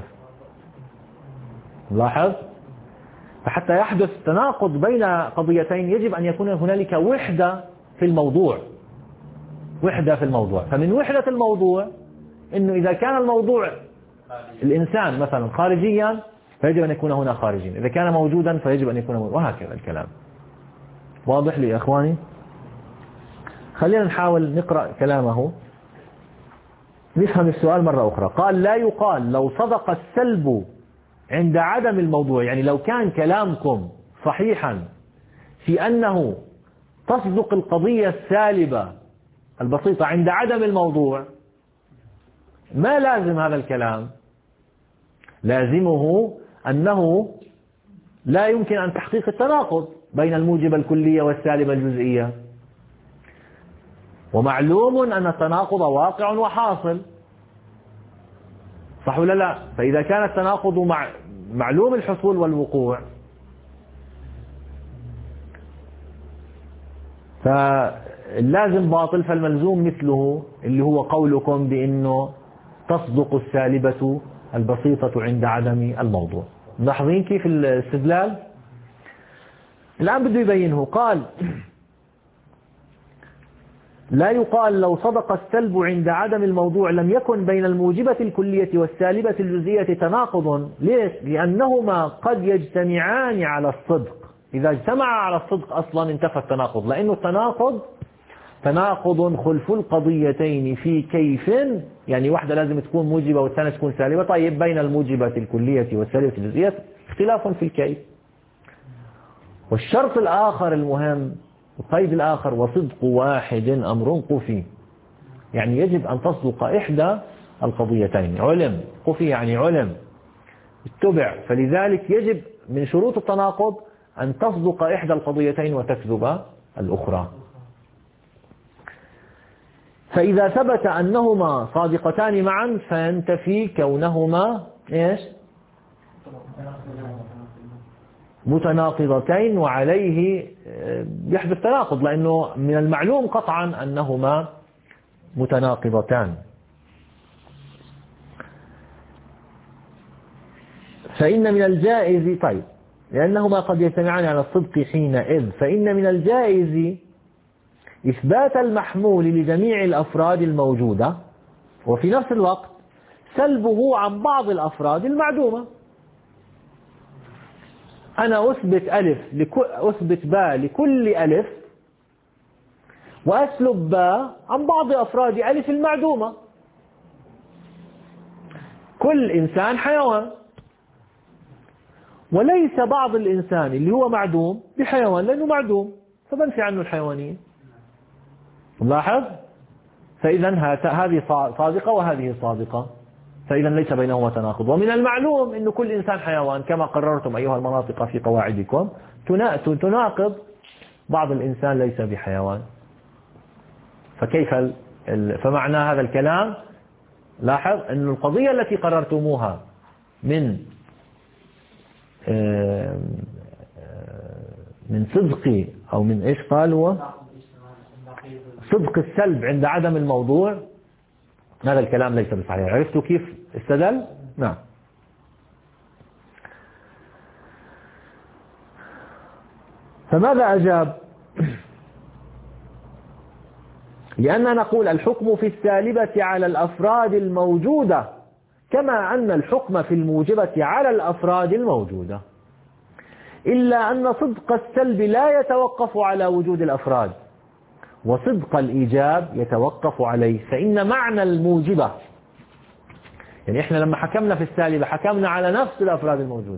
لاحظ، فحتى يحدث تناقض بين قضيتين يجب أن يكون هنالك وحدة في الموضوع، وحدة في الموضوع. فمن وحدة الموضوع إنه إذا كان الموضوع الإنسان مثلا خارجيا فيجب أن يكون هنا خارجيا، إذا كان موجودا فيجب أن يكون موجودا، وهكذا الكلام. واضح لي يا أخواني؟ خلينا نحاول نقرأ كلامه نفهم السؤال مرة أخرى. قال: لا يقال لو صدق السلب عند عدم الموضوع، يعني لو كان كلامكم صحيحا في أنه تصدق القضية السالبة البسيطة عند عدم الموضوع، ما لازم هذا الكلام؟ لازمه أنه لا يمكن أن تحقيق التناقض بين الموجبة الكلية والسالبة الجزئية، ومعلوم أن التناقض واقع وحاصل، صح ولا لا؟ فإذا كان التناقض مع معلوم الحصول والوقوع فاللازم باطل، فالملزوم مثله، اللي هو قولكم بأنه تصدق السالبة البسيطة عند عدم الموضوع. ملاحظين كيف الاستدلال؟ الآن بده يبينه. قال: لا يقال لو صدق السلب عند عدم الموضوع لم يكن بين الموجبة الكلية والسالبة الجزئية تناقض. ليش؟ لأنهما قد يجتمعان على الصدق. إذا اجتمع على الصدق أصلا انتفى التناقض، لأنه التناقض تناقض خلف القضيتين في كيف، يعني واحدة لازم تكون موجبة والثانية تكون سالبة. طيب بين الموجبة الكلية والسالبة الجزئية اختلاف في الكيف. والشرط الآخر المهم، القيد الآخر: وصدق واحد أمر قفي، يعني يجب أن تصدق إحدى القضيتين. علم، قفي يعني علم، اتبع، فلذلك يجب من شروط التناقض أن تصدق إحدى القضيتين وتكذب الأخرى. فإذا ثبت أنهما صادقتان معا فينتفي كونهما إيش؟ متناقضتين، وعليه يحدث تناقض، لأنه من المعلوم قطعا أنهما متناقضتان. فإن من الجائز، طيب لأنهما قد يجتمعان على الصدق حينئذ، فإن من الجائز إثبات المحمول لجميع الأفراد الموجودة، وفي نفس الوقت سلبه عن بعض الأفراد المعدومة. أنا أثبت ألف لكل أثبت باء لكل ألف، وأسلب باء عن بعض أفراد ألف المعدومة. كل إنسان حيوان، وليس بعض الإنسان اللي هو معدوم بحيوان لأنه معدوم، فبنفي عنه الحيوانية. ملاحظ؟ فإذا هذه صادقة وهذه صادقة، فإذا ليس بينهما تناقض. ومن المعلوم أن كل إنسان حيوان كما قررتم أيها المناطق في قواعدكم، تناقض بعض الإنسان ليس بحيوان. فكيف ال... فمعنى هذا الكلام، لاحظ أن القضية التي قررتموها من من صدق أو من إيش قالوا صدق السلب عند عدم الموضوع، هذا الكلام ليس بصحيح. عرفتوا كيف استدل؟ نعم. فماذا أجاب؟ لأننا نقول الحكم في السالبة على الأفراد الموجودة كما أن الحكم في الموجبة على الأفراد الموجودة، إلا أن صدق السلب لا يتوقف على وجود الأفراد، وصدق الإيجاب يتوقف عليه. فإن معنى الموجبة، يعني إحنا لما حكمنا في السالبة حكمنا على نفس الأفراد الموجودة،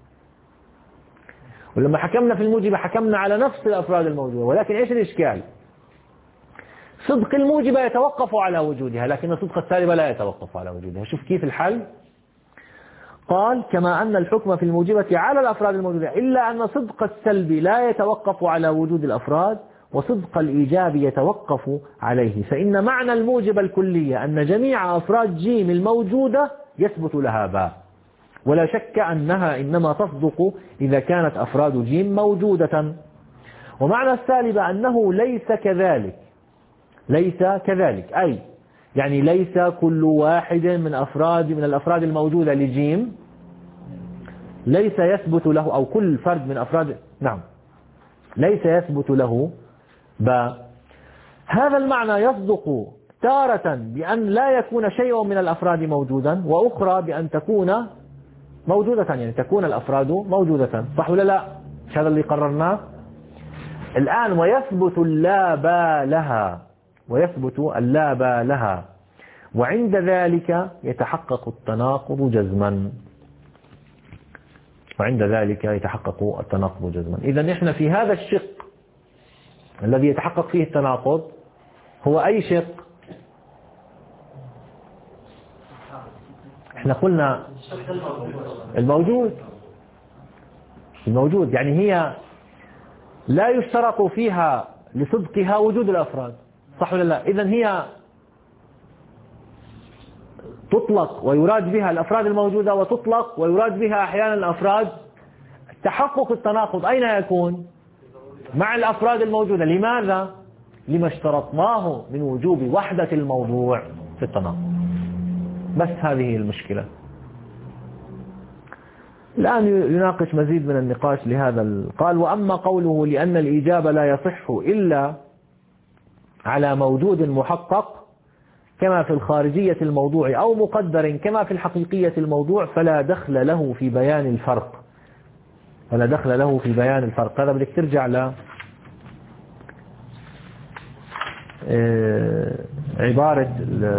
ولما حكمنا في الموجبة حكمنا على نفس الأفراد الموجودة، ولكن إيش الإشكال؟ صدق الموجبة يتوقف على وجودها، لكن صدق السالبة لا يتوقف على وجودها. شوف كيف الحل؟ قال كما أن الحكم في الموجبة على الأفراد الموجودة إلا أن صدق السلب لا يتوقف على وجود الأفراد، وصدق الإيجاب يتوقف عليه. فإن معنى الموجبة الكلية أن جميع أفراد جيم الموجودة يثبت لها باء، ولا شك أنها إنما تصدق إذا كانت أفراد جيم موجودة. ومعنى السالبة أنه ليس كذلك، ليس كذلك أي يعني ليس كل واحد من أفراد من الأفراد الموجودة لجيم ليس يثبت له، أو كل فرد من أفراد نعم ليس يثبت له باء. هذا المعنى يصدق تارة بأن لا يكون شيء من الأفراد موجودا، وأخرى بأن تكون موجودة، يعني تكون الأفراد موجودة. صح ولا لا؟ مش هذا اللي قررناه الآن. ويثبت اللا باء لها، ويثبت اللا باء لها، وعند ذلك يتحقق التناقض جزما، وعند ذلك يتحقق التناقض جزما. إذا نحن في هذا الشق الذي يتحقق فيه التناقض هو أي شق؟ احنا قلنا الموجود، الموجود يعني هي لا يشترط فيها لصدقها وجود الأفراد. صح ولا لا؟ إذن هي تطلق ويراد بها الأفراد الموجودة، وتطلق ويراد بها أحيانا الأفراد. تحقق التناقض أين يكون؟ مع الأفراد الموجودة. لماذا؟ لما اشترطناه من وجوب وحدة الموضوع في التناقض. بس هذه المشكلة. الآن يناقش مزيد من النقاش لهذا. قال: وأما قوله لأن الإيجاب لا يصح إلا على موجود محقق كما في الخارجية الموضوع أو مقدر كما في الحقيقية الموضوع فلا دخل له في بيان الفرق، فلا دخل له في بيان الفرق. هذا بدك ترجع ل عبارة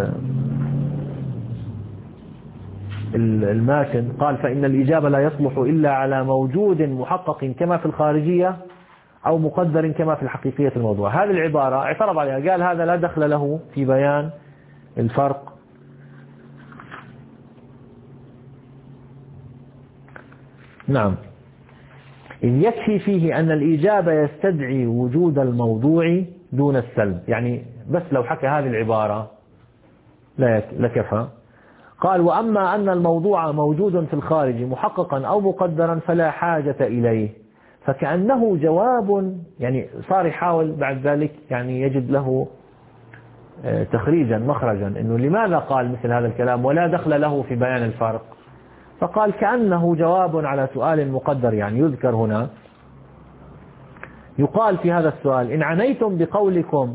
الماتن. قال: فإن الإجابة لا يصلح إلا على موجود محقق كما في الخارجية أو مقدر كما في الحقيقية الموضوع. هذه العبارة اعترض عليها، قال هذا لا دخل له في بيان الفرق. نعم، إذ يكفي فيه أن الإجابة يستدعي وجود الموضوع دون السلب. يعني بس لو حكى هذه العبارة لكفى. قال: وأما أن الموضوع موجود في الخارج محققا أو مقدرا فلا حاجة إليه. فكأنه جواب، يعني صار يحاول بعد ذلك يعني يجد له تخريجا مخرجا، إنه لماذا قال مثل هذا الكلام ولا دخل له في بيان الفرق. فقال كأنه جواب على سؤال مقدر. يعني يذكر هنا، يقال في هذا السؤال: إن عنيتم بقولكم،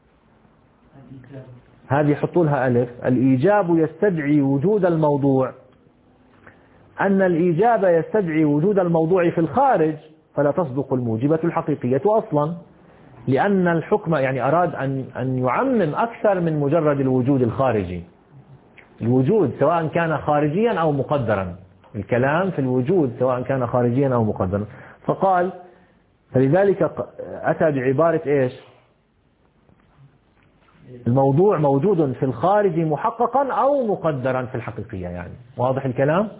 هذه حطوا لها ألف، الإيجاب يستدعي وجود الموضوع، أن الإيجاب يستدعي وجود الموضوع في الخارج فلا تصدق الموجبة الحقيقية أصلا، لأن الحكم يعني أراد أن أن يعمم أكثر من مجرد الوجود الخارجي. الوجود سواء كان خارجيا أو مقدرا، الكلام في الوجود سواء كان خارجيا أو مقدرا. فقال فلذلك أتى بعبارة إيش؟ الموضوع موجود في الخارج محققا أو مقدرا في الحقيقية. يعني واضح الكلام؟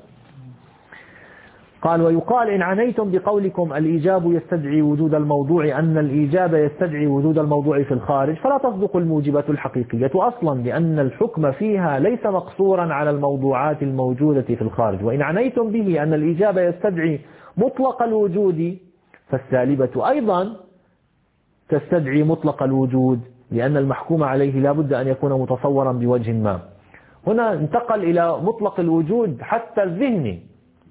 قال: ويقال إن عنيتم بقولكم الإيجاب يستدعي وجود الموضوع أن الإيجاب يستدعي وجود الموضوع في الخارج فلا تصدق الموجبة الحقيقية أصلا، لأن الحكم فيها ليس مقصورا على الموضوعات الموجودة في الخارج. وإن عنيتم به أن الإيجاب يستدعي مطلق الوجود فالسالبة أيضا تستدعي مطلق الوجود، لأن المحكوم عليه لا بد أن يكون متصورا بوجه ما. هنا انتقل إلى مطلق الوجود حتى الذهني،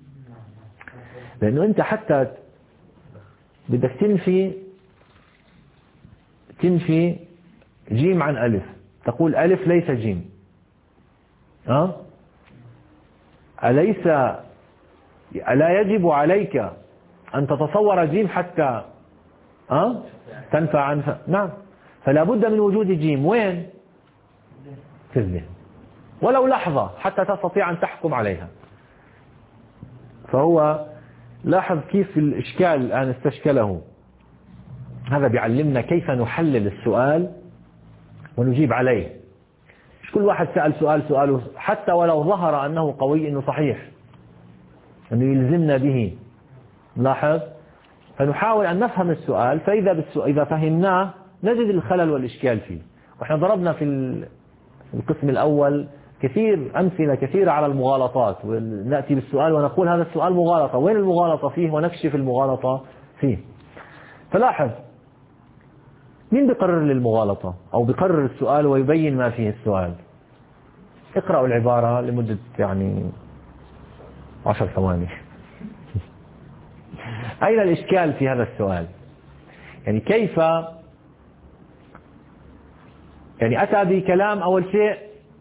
لأنه أنت حتى بدك تنفي تنفي جيم عن ألف، تقول ألف ليس جيم. أه؟ أليس ألا يجب عليك أن تتصور جيم حتى أه؟ تنفع عن ف... نعم، فلا بد من وجود جيم. وين؟ في الذهن، ولو لحظة حتى تستطيع أن تحكم عليها. فهو لاحظ كيف الإشكال الآن استشكله. هذا بيعلمنا كيف نحلل السؤال ونجيب عليه. مش كل واحد سأل سؤال سؤاله حتى ولو ظهر أنه قوي إنه صحيح، أنه يلزمنا به. لاحظ، فنحاول أن نفهم السؤال، فإذا بالسؤال إذا فهمناه نجد الخلل والإشكال فيه. وإحنا ضربنا في القسم الأول كثير أمثلة كثيرة على المغالطات، ونأتي بالسؤال ونقول هذا السؤال مغالطة، وين المغالطة فيه ونكشف المغالطة فيه. فلاحظ، مين بيقرر للمغالطة أو بيقرر السؤال ويبين ما فيه السؤال؟ اقرأوا العبارة لمدة يعني عشر ثواني. أين الإشكال في هذا السؤال؟ يعني كيف يعني أتى بكلام أول شيء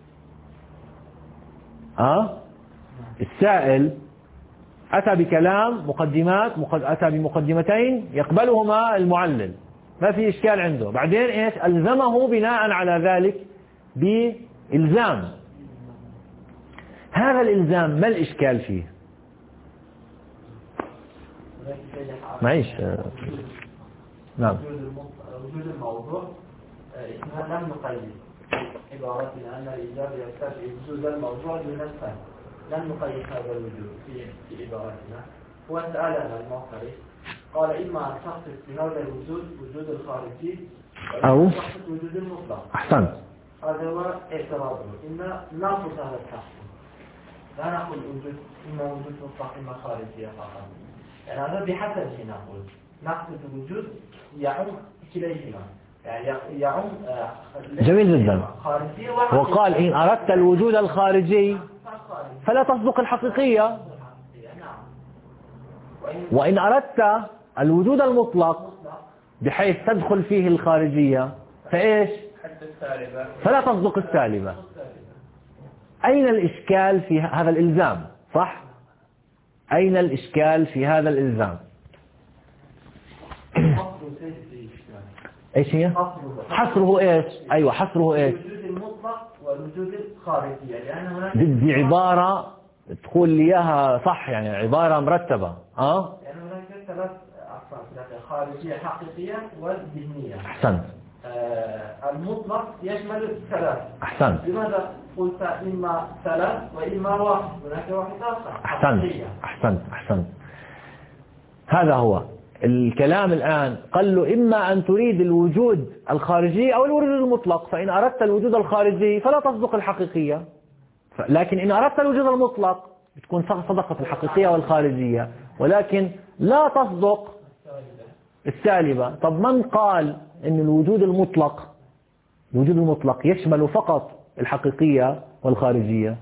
أه؟ السائل أتى بكلام مقدمات مقد... أتى بمقدمتين يقبلهما المعلل، ما في إشكال عنده. بعدين إيش؟ ألزمه بناء على ذلك بإلزام. هذا الإلزام ما الإشكال فيه؟ معيش نعم. وجود الموضوع اسمها لم نقيد عبارتنا أن الإجابة يستدعي وجود الموضوع دون الفهم. لم نقيد هذا الوجود في في عبارتنا. هو سألنا المعترف قال إما أن تخصص بهذا الوجود وجود الخارجي أو تخصص وجود المطلق. أحسنت. هذا هو اعتراضه، إن ناخذ هذا التخصيص، لا نقول وجود إما وجود مطلق إما خارجية فقط. يعني هذا بحسب نقول نقصد الوجود يعم كليهما، يعني يعم جميل جدا. وقال إن أردت الوجود الخارجي فلا تصدق الحقيقية، وإن أردت الوجود المطلق بحيث تدخل فيه الخارجية فإيش؟ فلا تصدق السالبة. أين الإشكال في هذا الإلزام؟ صح؟ أين الإشكال في هذا الإلزام؟ ايش هي؟ حصره ايش؟ ايوه حصره ايش؟ الوجود المطلق والوجود الخارجي، يعني هناك دي عبارة تقول لي اياها صح، يعني عبارة مرتبة اه؟ يعني هناك ثلاث اقسام، خارجية حقيقية وذهنية. احسنت. آه المطلق يشمل الثلاث. احسنت. لماذا قلت اما ثلاث واما واحد؟ هناك واحد اخر. احسنت احسنت احسنت. هذا هو الكلام الآن. قال له إما أن تريد الوجود الخارجي أو الوجود المطلق، فإن أردت الوجود الخارجي فلا تصدق الحقيقية، لكن إن أردت الوجود المطلق بتكون صدقت الحقيقية والخارجية، ولكن لا تصدق السالبة. طب من قال إن الوجود المطلق الوجود المطلق يشمل فقط الحقيقية والخارجية؟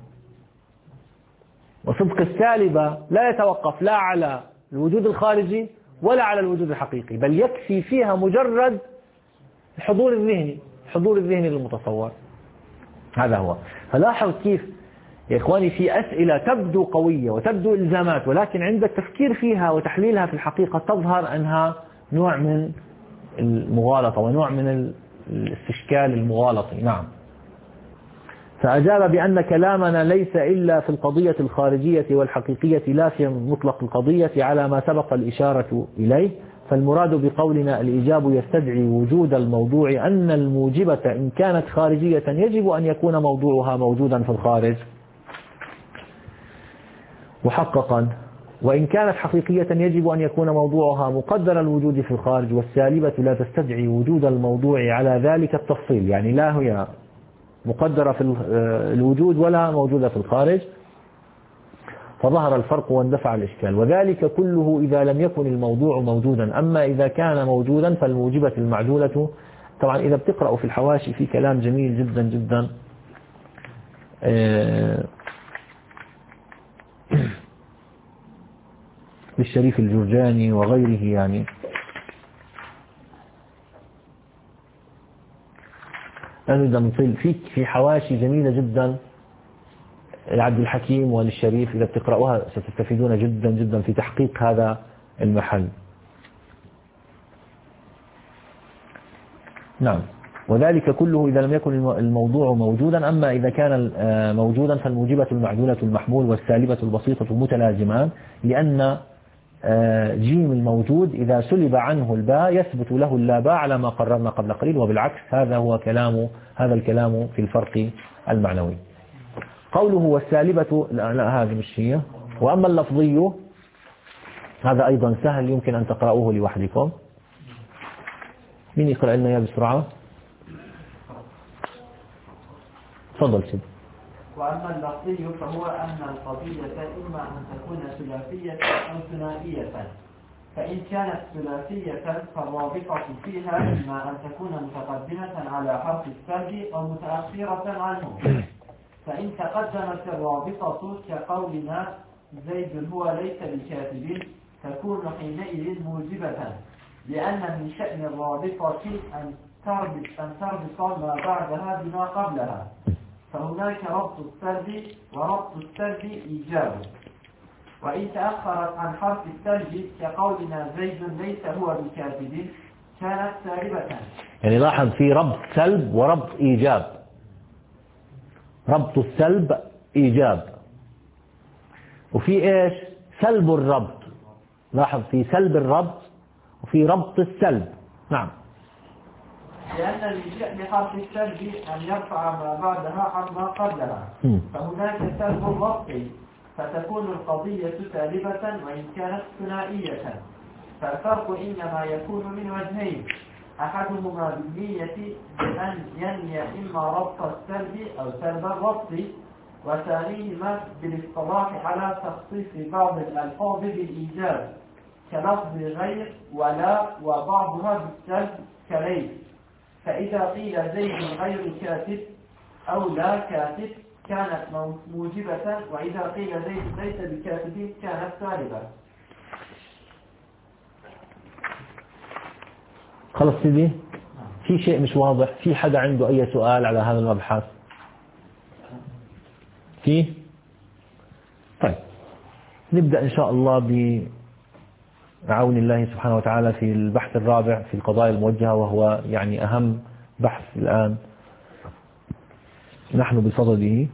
وصدق السالبة لا يتوقف لا على الوجود الخارجي ولا على الوجود الحقيقي، بل يكفي فيها مجرد الحضور الذهني، الحضور الذهني للمتصور. هذا هو. فلاحظ كيف يا إخواني في أسئلة تبدو قوية وتبدو إلزامات، ولكن عند التفكير فيها وتحليلها في الحقيقة تظهر أنها نوع من المغالطة ونوع من الاستشكال المغالطي. نعم. فأجاب بأن كلامنا ليس إلا في القضية الخارجية والحقيقية لا في مطلق القضية على ما سبق الإشارة إليه. فالمراد بقولنا الإيجاب يستدعي وجود الموضوع أن الموجبة إن كانت خارجية يجب أن يكون موضوعها موجودا في الخارج محققا، وإن كانت حقيقية يجب أن يكون موضوعها مقدر الوجود في الخارج، والسالبة لا تستدعي وجود الموضوع على ذلك التفصيل، يعني لا هي مقدرة في الوجود ولا موجودة في الخارج. فظهر الفرق واندفع الإشكال. وذلك كله إذا لم يكن الموضوع موجودا، أما إذا كان موجودا فالموجبة المعدولة. طبعا إذا بتقرأوا في الحواشي في كلام جميل جدا جدا للشريف الجرجاني وغيره، يعني أنا نطيل فيك في حواشي جميلة جدا لعبد الحكيم وللشريف، إذا بتقرأوها ستستفيدون جدا جدا في تحقيق هذا المحل. نعم. وذلك كله إذا لم يكن الموضوع موجودا، أما إذا كان موجودا فالموجبة المعدولة المحمول والسالبة البسيطة متلازمان، لأن جيم الموجود إذا سلب عنه الباء يثبت له اللاباء على ما قررنا قبل قليل، وبالعكس. هذا هو كلام هذا الكلام في الفرق المعنوي. قوله والسالبة لا, لا هذه مش هي. وأما اللفظي هذا أيضا سهل، يمكن أن تقرأوه لوحدكم. مين يقرأ لنا يا بسرعة؟ تفضل سيدي. وأما اللفظي فهو أن القضية إما أن تكون ثلاثية أو ثنائية، فإن كانت ثلاثية فالرابطة فيها إما أن تكون متقدمة على حرف السلب أو متأخرة عنه. فإن تقدمت الرابطة كقولنا زيد هو ليس بكاتب تكون حينئذ موجبة، لأن من شأن الرابطة أن تربط أن تربط ما بعدها بما قبلها، فهناك ربط السلب وربط السلب إيجاب. وإن تأخرت عن حرف السلب كقولنا زيد ليس هو بكاتب كانت سالبة. يعني لاحظ في ربط سلب وربط إيجاب. ربط السلب إيجاب، وفي إيش سلب الربط. لاحظ في سلب الربط وفي ربط السلب. نعم. لأن من شأن حرف السلب أن يرفع ما بعدها عن ما قبلها، فهناك سلب الربط فتكون القضية سالبة وإن كانت ثنائية. فالفرق إنما يكون من وجهين، أحدهما بالنية بأن ينوي إما ربط السلب أو سلب الربط، وثانيهما بالاصطلاح على تخصيص بعض الألفاظ بالإيجاب كلفظ غير ولا، وبعضها بالسلب كليس. فإذا قيل زيد غير كاتب أو لا كاتب كانت موجبة، وإذا قيل زيد ليس بكاتب كانت سالبة. خلص سيدي. في شيء مش واضح؟ في حدا عنده أي سؤال على هذا المبحث؟ فيه؟ طيب نبدأ إن شاء الله بعون الله سبحانه وتعالى في البحث الرابع في القضايا الموجهة، وهو يعني أهم بحث الآن نحن بصدده.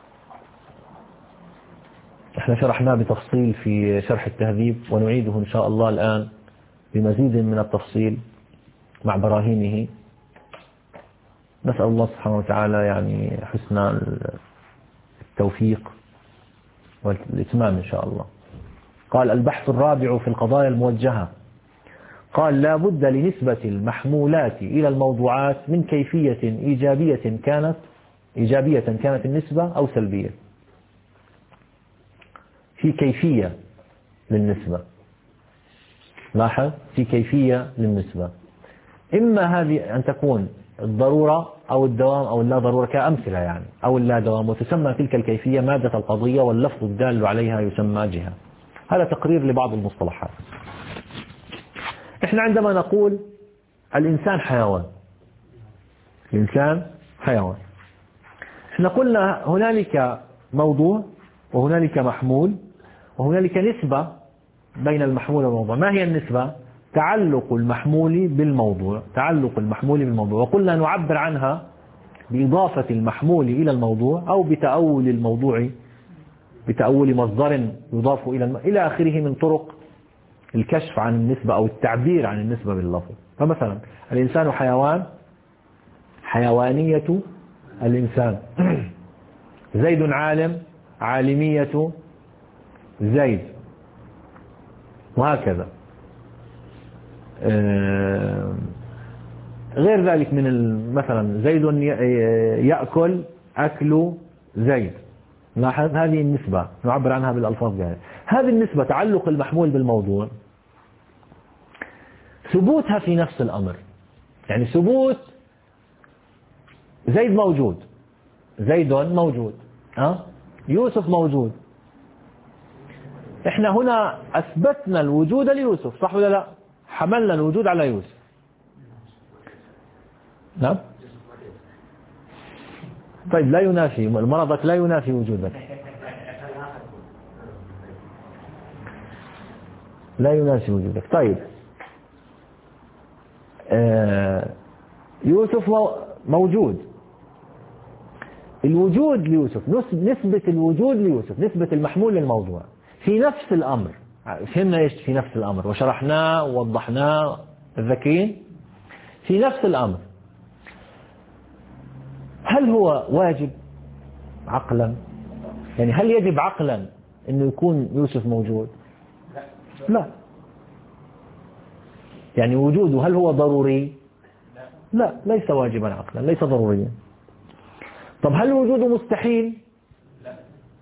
احنا شرحناه بتفصيل في شرح التهذيب، ونعيده إن شاء الله الآن بمزيد من التفصيل مع براهينه. نسأل الله سبحانه وتعالى يعني حسن التوفيق والإتمام إن شاء الله. قال البحث الرابع في القضايا الموجهة. قال لا بد لنسبة المحمولات إلى الموضوعات من كيفية إيجابية كانت إيجابية كانت النسبة أو سلبية. في كيفية للنسبة. لاحظ في كيفية للنسبة، إما هذه أن تكون الضرورة أو الدوام أو اللا ضرورة كأمثلة يعني، أو اللا دوام، وتسمى تلك الكيفية مادة القضية، واللفظ الدال عليها يسمى جهة. هذا تقرير لبعض المصطلحات. إحنا عندما نقول الإنسان حيوان، الإنسان حيوان، إحنا قلنا هنالك موضوع وهنالك محمول وهنالك نسبة بين المحمول والموضوع. ما هي النسبة؟ تعلق المحمول بالموضوع، تعلق المحمول بالموضوع، وقلنا نعبر عنها بإضافة المحمول إلى الموضوع أو بتأول الموضوع، بتأول مصدر يضاف إلى الم... إلى آخره من طرق الكشف عن النسبة أو التعبير عن النسبة باللفظ. فمثلا الإنسان حيوان، حيوانية الإنسان. زيد عالم، عالمية زيد، وهكذا. غير ذلك من مثلا زيد يأكل، أكل زيد. لاحظ هذه النسبة نعبر عنها بالألفاظ جاهزة. هذه النسبة تعلق المحمول بالموضوع، ثبوتها في نفس الأمر، يعني ثبوت زيد موجود، زيد موجود، أه؟ يوسف موجود. احنا هنا أثبتنا الوجود ليوسف، صح ولا لا؟ حملنا الوجود على يوسف. نعم. طيب لا ينافي مرضك، لا ينافي وجودك، لا ينافي وجودك. طيب آه يوسف موجود، الوجود ليوسف، نسبة الوجود ليوسف، نسبة المحمول للموضوع في نفس الأمر. فهمنا ايش في نفس الأمر وشرحناه ووضحناه، الذكيين في نفس الأمر. هل هو واجب عقلا؟ يعني هل يجب عقلا انه يكون يوسف موجود؟ لا. يعني وجوده هل هو ضروري؟ لا، ليس واجبا عقلا، ليس ضروريا. طب هل وجوده مستحيل؟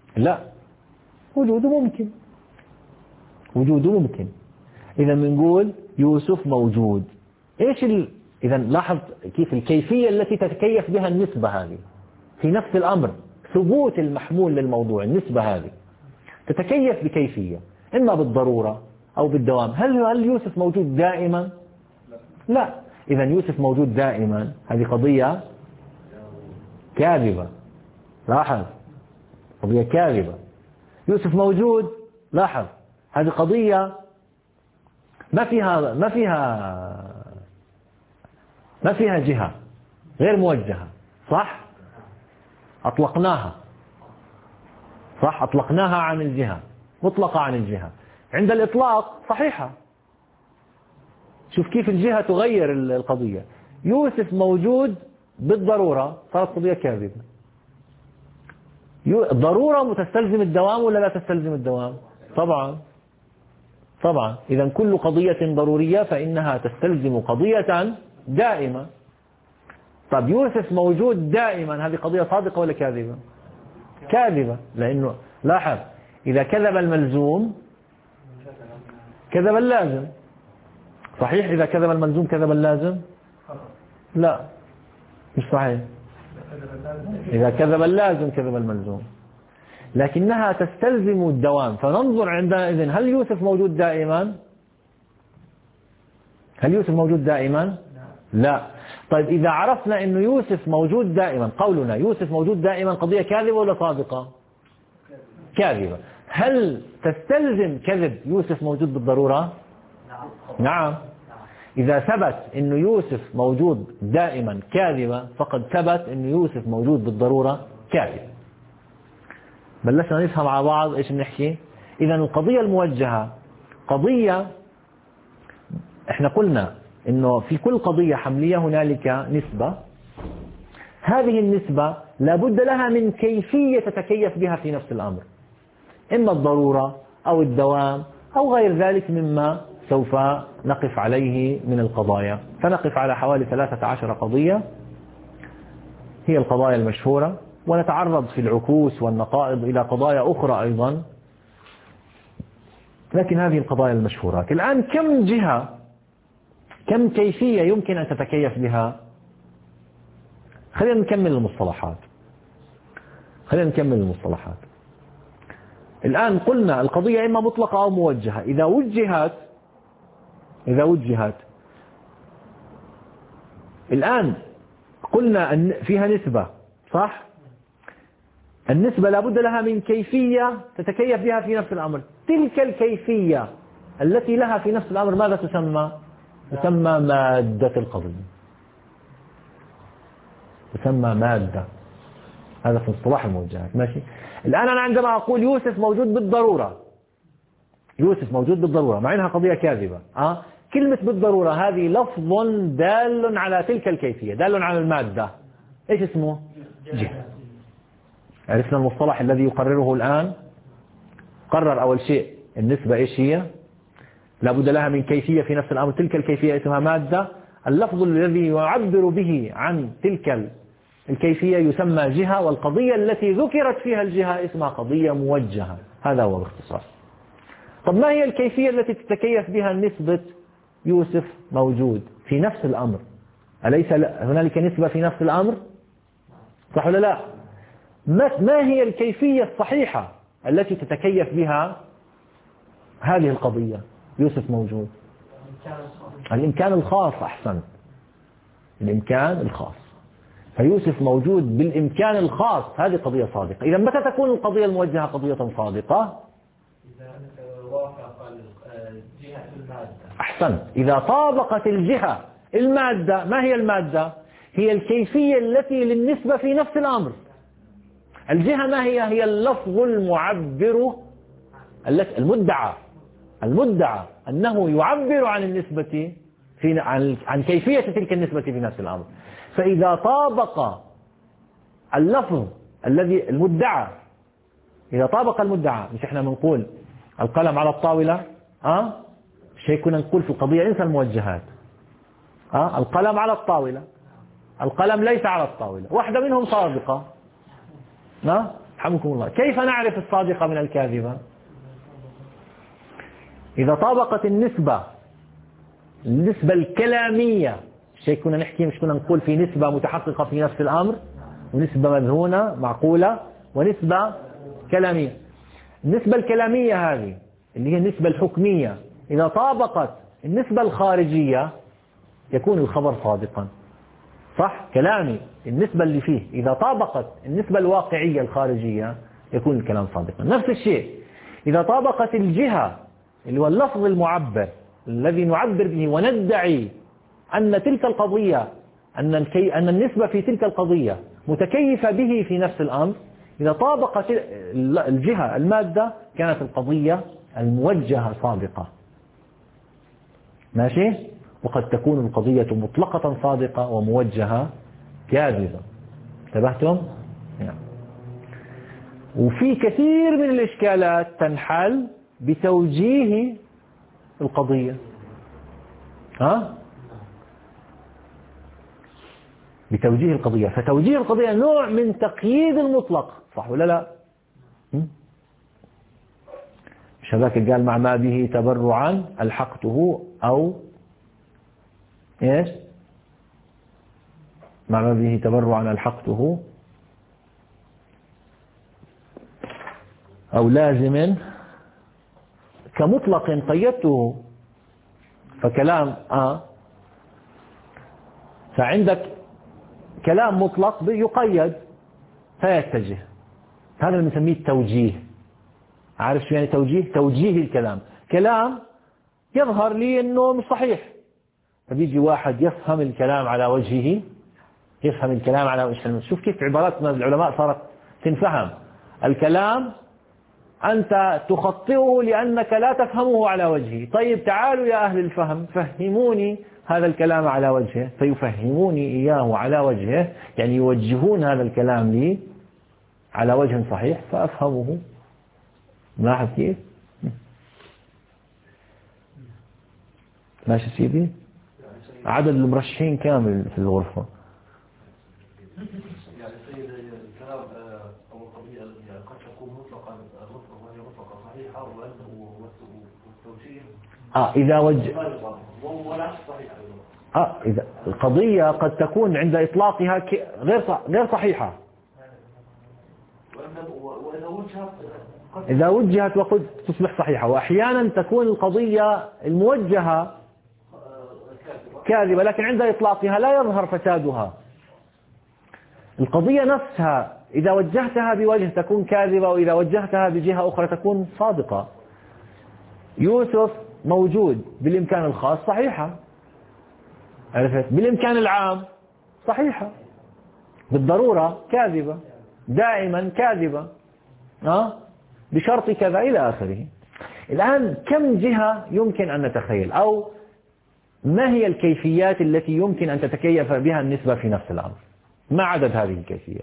لا، وجوده ممكن، وجوده ممكن. إذا بنقول يوسف موجود. إيش ال... إذا لاحظ كيف الكيفية التي تتكيف بها النسبة هذه في نفس الأمر، ثبوت المحمول للموضوع. النسبة هذه تتكيف بكيفية، إما بالضرورة أو بالدوام. هل هل يوسف موجود دائما؟ لا. إذا يوسف موجود دائما هذه قضية كاذبة. لاحظ، قضية كاذبة. يوسف موجود، لاحظ، هذه قضية ما فيها ما فيها ما فيها جهة، غير موجهة. صح؟ أطلقناها، صح، أطلقناها عن الجهة، مطلقة عن الجهة. عند الإطلاق صحيحة. شوف كيف الجهة تغير القضية. يوسف موجود بالضرورة، صارت قضية كاذبة. الضرورة تستلزم الدوام ولا لا تستلزم الدوام؟ طبعا طبعا. إذا كل قضية ضرورية فإنها تستلزم قضية دائمة. طب يوسف موجود دائما، هذه قضية صادقة ولا كاذبة؟ كاذبة. لأنه لاحظ، إذا كذب الملزوم كذب اللازم. صحيح؟ إذا كذب الملزوم كذب اللازم؟ لا، مش صحيح. إذا كذب اللازم كذب الملزوم، لكنها تستلزم الدوام. فننظر عندئذ هل يوسف موجود دائما؟ هل يوسف موجود دائما؟ لا. طيب إذا عرفنا أن يوسف موجود دائما، قولنا يوسف موجود دائما قضية كاذبة ولا صادقة؟ كاذبة. هل تستلزم كذب يوسف موجود بالضرورة؟ نعم. إذا ثبت أن يوسف موجود دائما كاذبة فقد ثبت أن يوسف موجود بالضرورة كاذب. بلشنا نفهم على بعض إيش بنحكي. إذا القضية الموجهة قضية، إحنا قلنا إنه في كل قضية حملية هنالك نسبة. هذه النسبة لابد لها من كيفية تتكيف بها في نفس الأمر، إما الضرورة أو الدوام أو غير ذلك مما سوف نقف عليه من القضايا. فنقف على حوالي ثلاثة عشر قضية هي القضايا المشهورة، ونتعرض في العكوس والنقائض إلى قضايا أخرى أيضا، لكن هذه القضايا المشهورات. الآن كم جهة، كم كيفية يمكن أن تتكيف بها؟ خلينا نكمل المصطلحات خلينا نكمل المصطلحات. الآن قلنا القضية إما مطلقة أو موجهة. إذا وجهت إذا وجهت الآن قلنا أن فيها نسبة، صح؟ النسبة لابد لها من كيفية تتكيف بها في نفس الأمر. تلك الكيفية التي لها في نفس الأمر ماذا تسمى؟ تسمى مادة القضية. تسمى مادة. هذا في اصطلاح الموجهات. ماشي. الآن أنا عندما أقول يوسف موجود بالضرورة، يوسف موجود بالضرورة مع أنها قضية كاذبة، أه؟ كلمة بالضرورة هذه لفظ دال على تلك الكيفية، دال على المادة. إيش اسمه؟ جهة. عرفنا المصطلح الذي يقرره الآن. قرر أول شيء النسبة إيش هي؟ لابد لها من كيفية في نفس الأمر، تلك الكيفية اسمها مادة. اللفظ الذي يعبر به عن تلك الكيفية يسمى جهة، والقضية التي ذكرت فيها الجهة اسمها قضية موجهة. هذا هو باختصار. طب ما هي الكيفية التي تتكيف بها نسبة يوسف موجود في نفس الأمر؟ أليس هنالك نسبة في نفس الأمر؟ صح ولا لا؟ ما هي الكيفية الصحيحة التي تتكيف بها هذه القضية؟ يوسف موجود. الإمكان الخاص. أحسن، الإمكان الخاص. فيوسف موجود بالإمكان الخاص. هذه قضية صادقة. إذا متى تكون القضية الموجهة قضية صادقة؟ إذا وافق الجهة المادة. أحسن، إذا طابقت الجهة المادة. ما هي المادة؟ هي الكيفية التي للنسبة في نفس الأمر. الجهة ما هي؟ هي اللفظ المعبر، المدعى المدعى أنه يعبر عن النسبة في عن عن كيفية تلك النسبة في نفس الأمر. فإذا طابق اللفظ الذي المدعى، إذا طابق المدعى، مش إحنا بنقول القلم على الطاولة، أه شيء كنا نقول في القضية انسى الموجهات، أه القلم على الطاولة، القلم ليس على الطاولة، واحدة منهم صادقة، أه حمكم الله. كيف نعرف الصادقة من الكاذبة؟ إذا طابقت النسبة النسبة الكلامية، شيء كنا نحكي مش كنا نقول في نسبة متحققة في نفس الأمر ونسبة مذهونة معقولة ونسبة كلامية. النسبة الكلامية هذه اللي هي النسبة الحكمية إذا طابقت النسبة الخارجية يكون الخبر صادقا. صح؟ كلامي النسبة اللي فيه إذا طابقت النسبة الواقعية الخارجية يكون الكلام صادقا. نفس الشيء إذا طابقت الجهة اللي هو اللفظ المعبر الذي نعبر به وندعي أن تلك القضية أن أن النسبة في تلك القضية متكيفة به في نفس الأمر، إذا طابقت الجهة المادة كانت القضية الموجهة صادقة. ماشي؟ وقد تكون القضية مطلقة صادقة وموجهة كاذبة. انتبهتم؟ يعني. وفي كثير من الإشكالات تنحل بتوجيه القضية. ها؟ بتوجيه القضية. فتوجيه القضية نوع من تقييد المطلق، صح ولا لا؟ مش هذاك قال مع ما به تبرعا ألحقته أو إيش؟ مع ما به تبرعا ألحقته أو لازم كمطلق قيدته فكلام آه فعندك كلام مطلق يقيد فيتجه. هذا اللي بنسميه التوجيه. عارف شو يعني توجيه؟ توجيه الكلام. كلام يظهر لي انه مش صحيح، فبيجي واحد يفهم الكلام على وجهه، يفهم الكلام على وجهه. شوف كيف عبارات العلماء صارت تنفهم. الكلام أنت تخطئه لأنك لا تفهمه على وجهه. طيب تعالوا يا أهل الفهم فهموني هذا الكلام على وجهه، فيفهموني إياه على وجهه، يعني يوجهون هذا الكلام لي على وجه صحيح فأفهمه. ملاحظ كيف؟ ماشي سيدي؟ عدد المرشحين كامل في الغرفة. يعني سيد الكلام أو القضية قد تكون مطلقا وهي مطلقة صحيحة والتوجيه آه إذا وجه والعكس صحيح. آه إذا القضية قد تكون عند إطلاقها غير غير صحيحة. وإذا وجهت إذا وجهت وقد تصبح صحيحة. وأحيانا تكون القضية الموجهة كاذبة لكن عند إطلاقها لا يظهر فسادها. القضية نفسها إذا وجهتها بوجه تكون كاذبة، وإذا وجهتها بجهة أخرى تكون صادقة. يوسف موجود بالإمكان الخاص صحيحة، عرفت؟ بالإمكان العام صحيحة، بالضرورة كاذبة، دائما كاذبة، أه؟ بشرط كذا إلى آخره. الآن كم جهة يمكن أن نتخيل، أو ما هي الكيفيات التي يمكن أن تتكيف بها النسبة في نفس الأمر؟ ما عدد هذه الكيفيات؟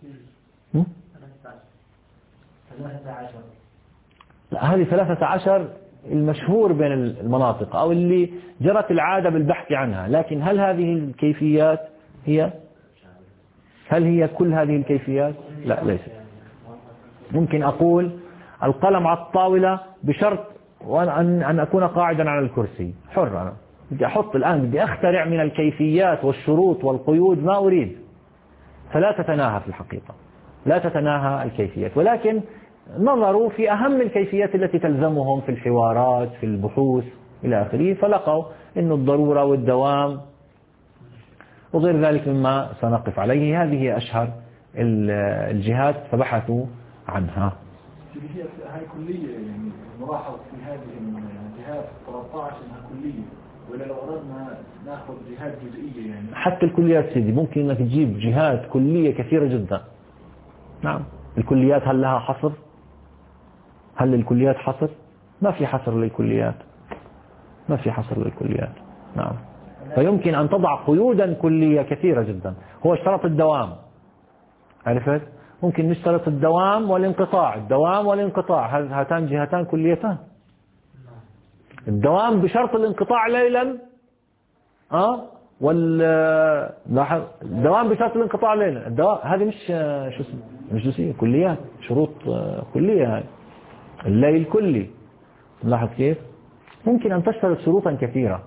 ثلاثة عشر. لا، هذه ثلاثة عشر المشهور بين المناطق أو اللي جرت العادة بالبحث عنها. لكن هل هذه الكيفيات هي هل هي كل هذه الكيفيات؟ لا، ليست. ممكن أقول القلم على الطاولة بشرط وأن أن أكون قاعدا على الكرسي حر. أنا بدي أحط الآن بدي أخترع من الكيفيات والشروط والقيود ما أريد. فلا تتناهى في الحقيقة، لا تتناهى الكيفيات، ولكن نظروا في أهم الكيفيات التي تلزمهم في الحوارات في البحوث إلى آخره، فلقوا إنه الضرورة والدوام وغير ذلك مما سنقف عليه. هذه هي أشهر الجهات فبحثوا عنها. هاي كلية، يعني نلاحظ في هذه الجهات ثلاثة عشر انها كلية، ولا لو أردنا ناخذ جهات جزئية يعني حتى الكليات سيدي ممكن انك تجيب جهات كلية كثيرة جدا. نعم. الكليات هل لها حصر؟ هل للكليات حصر؟ ما في حصر للكليات، ما في حصر للكليات. نعم. فيمكن أن تضع قيودا كلية كثيرة جدا. هو اشترط الدوام، عرفت؟ ممكن نشترط الدوام والانقطاع، الدوام والانقطاع هاتان جهتان كليتان. الدوام بشرط الانقطاع ليلا، أه؟ والدوام بشرط الانقطاع الليل، الدوام هذه مش شو اسمه مش جزئية، كليات، شروط كلية هاي. الليل كلي، لاحظ كيف ممكن أن تشترط شروطا كثيرة.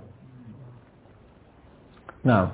نعم،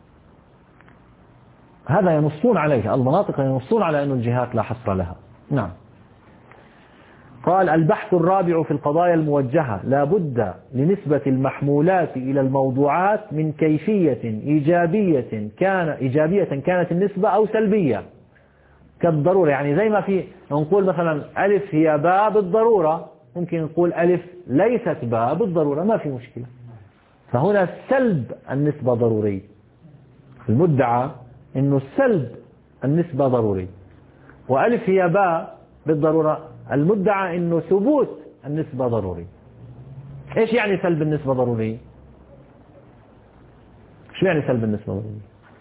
هذا ينصون عليه، المناطق ينصون على أن الجهات لا حصر لها. نعم. قال البحث الرابع في القضايا الموجهة: لا بد لنسبة المحمولات إلى الموضوعات من كيفية إيجابية كان إيجابية كانت النسبة أو سلبية كالضرورة. يعني زي ما في نقول مثلا ألف هي باء بالضرورة، ممكن نقول ألف ليست باء بالضرورة، ما في مشكلة. فهنا سلب النسبة ضروري، المدعى إنه سلب النسبة ضروري، وألف هي باء بالضرورة المدعى إنه ثبوت النسبة ضروري. إيش يعني سلب النسبة ضروري؟ شو يعني سلب النسبة ضروري؟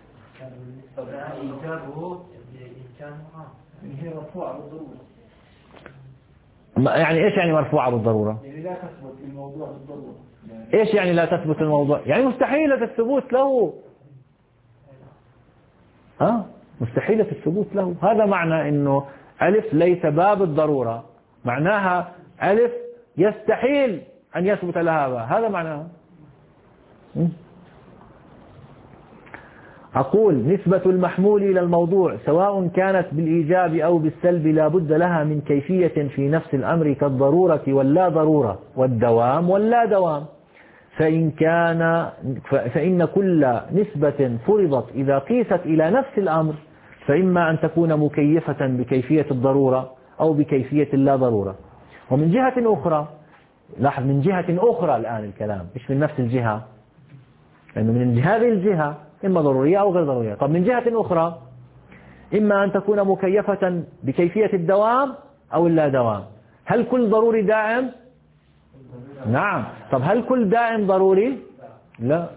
يعني إيش يعني مرفوعة بالضرورة؟ يعني لا تثبت الموضوع بالضرورة. إيش يعني لا تثبت الموضوع؟ يعني مستحيلة الثبوت له. ها؟ مستحيلة الثبوت له. هذا معنى إنه ألف ليس باء بالضرورة، معناها ألف يستحيل أن يثبت لها باء، هذا معناها. أقول نسبة المحمول إلى الموضوع سواء كانت بالإيجاب أو بالسلب لا بد لها من كيفية في نفس الأمر كالضرورة واللا ضرورة والدوام واللا دوام. فإن كان فإن كل نسبة فرضت إذا قيست إلى نفس الأمر فإما أن تكون مكيفة بكيفية الضرورة أو بكيفية اللا ضرورة. ومن جهة أخرى، لاحظ من جهة أخرى الآن الكلام مش من نفس الجهة، لأنه من هذه الجهة إما ضرورية أو غير ضرورية. طب من جهة أخرى إما أن تكون مكيفة بكيفية الدوام أو اللا دوام. هل كل ضروري دائم؟ نعم. طب هل كل دائم ضروري؟ لا.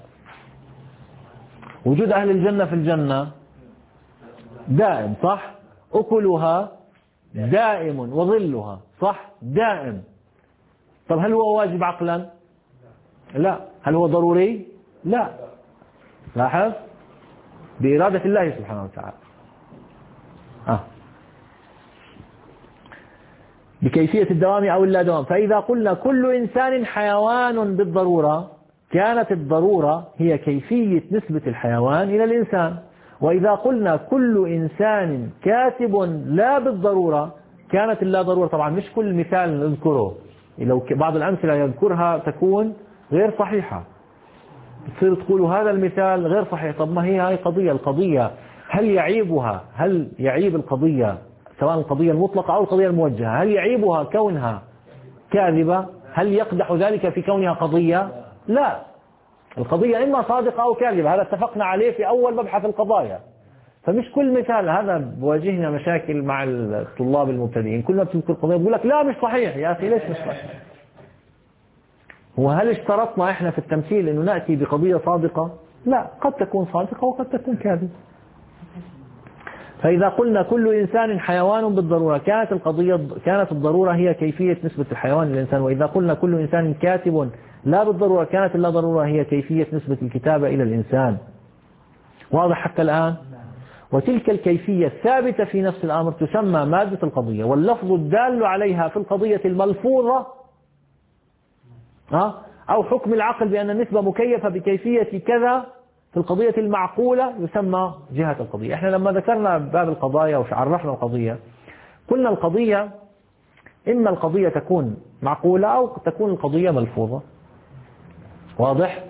وجود أهل الجنة في الجنة دائم، صح؟ أكلها دائم وظلها، صح؟ دائم. طب هل هو واجب عقلا؟ لا. هل هو ضروري؟ لا. لاحظ بإرادة الله سبحانه وتعالى. آه. بكيفية الدوام أو اللا دوام. فإذا قلنا كل إنسان حيوان بالضرورة كانت الضرورة هي كيفية نسبة الحيوان إلى الإنسان. وإذا قلنا كل إنسان كاتب لا بالضرورة كانت اللا ضرورة. طبعا مش كل مثال نذكره، لو بعض الأمثلة يذكرها تكون غير صحيحة، تصير تقولوا هذا المثال غير صحيح. طب ما هي هاي قضية، القضية هل يعيبها هل يعيب القضية سواء القضية المطلقة أو القضية الموجهة، هل يعيبها كونها كاذبة؟ هل يقدح ذلك في كونها قضية؟ لا. القضية إما صادقة أو كاذبة، هذا اتفقنا عليه في أول مبحث القضايا. فمش كل مثال، هذا بواجهنا مشاكل مع الطلاب المبتدئين، كل ما بتذكر قضية بقول لك لا مش صحيح. يا أخي ليش مش صحيح؟ وهل اشترطنا إحنا في التمثيل إنه نأتي بقضية صادقة؟ لا، قد تكون صادقة وقد تكون كاذبة. فإذا قلنا كل إنسان حيوان بالضرورة كانت القضية كانت الضرورة هي كيفية نسبة الحيوان للإنسان. وإذا قلنا كل إنسان كاتب لا بالضرورة كانت اللا ضرورة هي كيفية نسبة الكتابة إلى الإنسان. واضح حتى الآن؟ وتلك الكيفية الثابتة في نفس الأمر تسمى مادة القضية، واللفظ الدال عليها في القضية الملفوظة أو حكم العقل بأن النسبة مكيفة بكيفية كذا في القضية المعقولة يسمى جهة القضية. احنا لما ذكرنا باب القضايا وعرفنا القضية قلنا القضية إما القضية تكون معقولة أو تكون القضية ملفوظة. واضح؟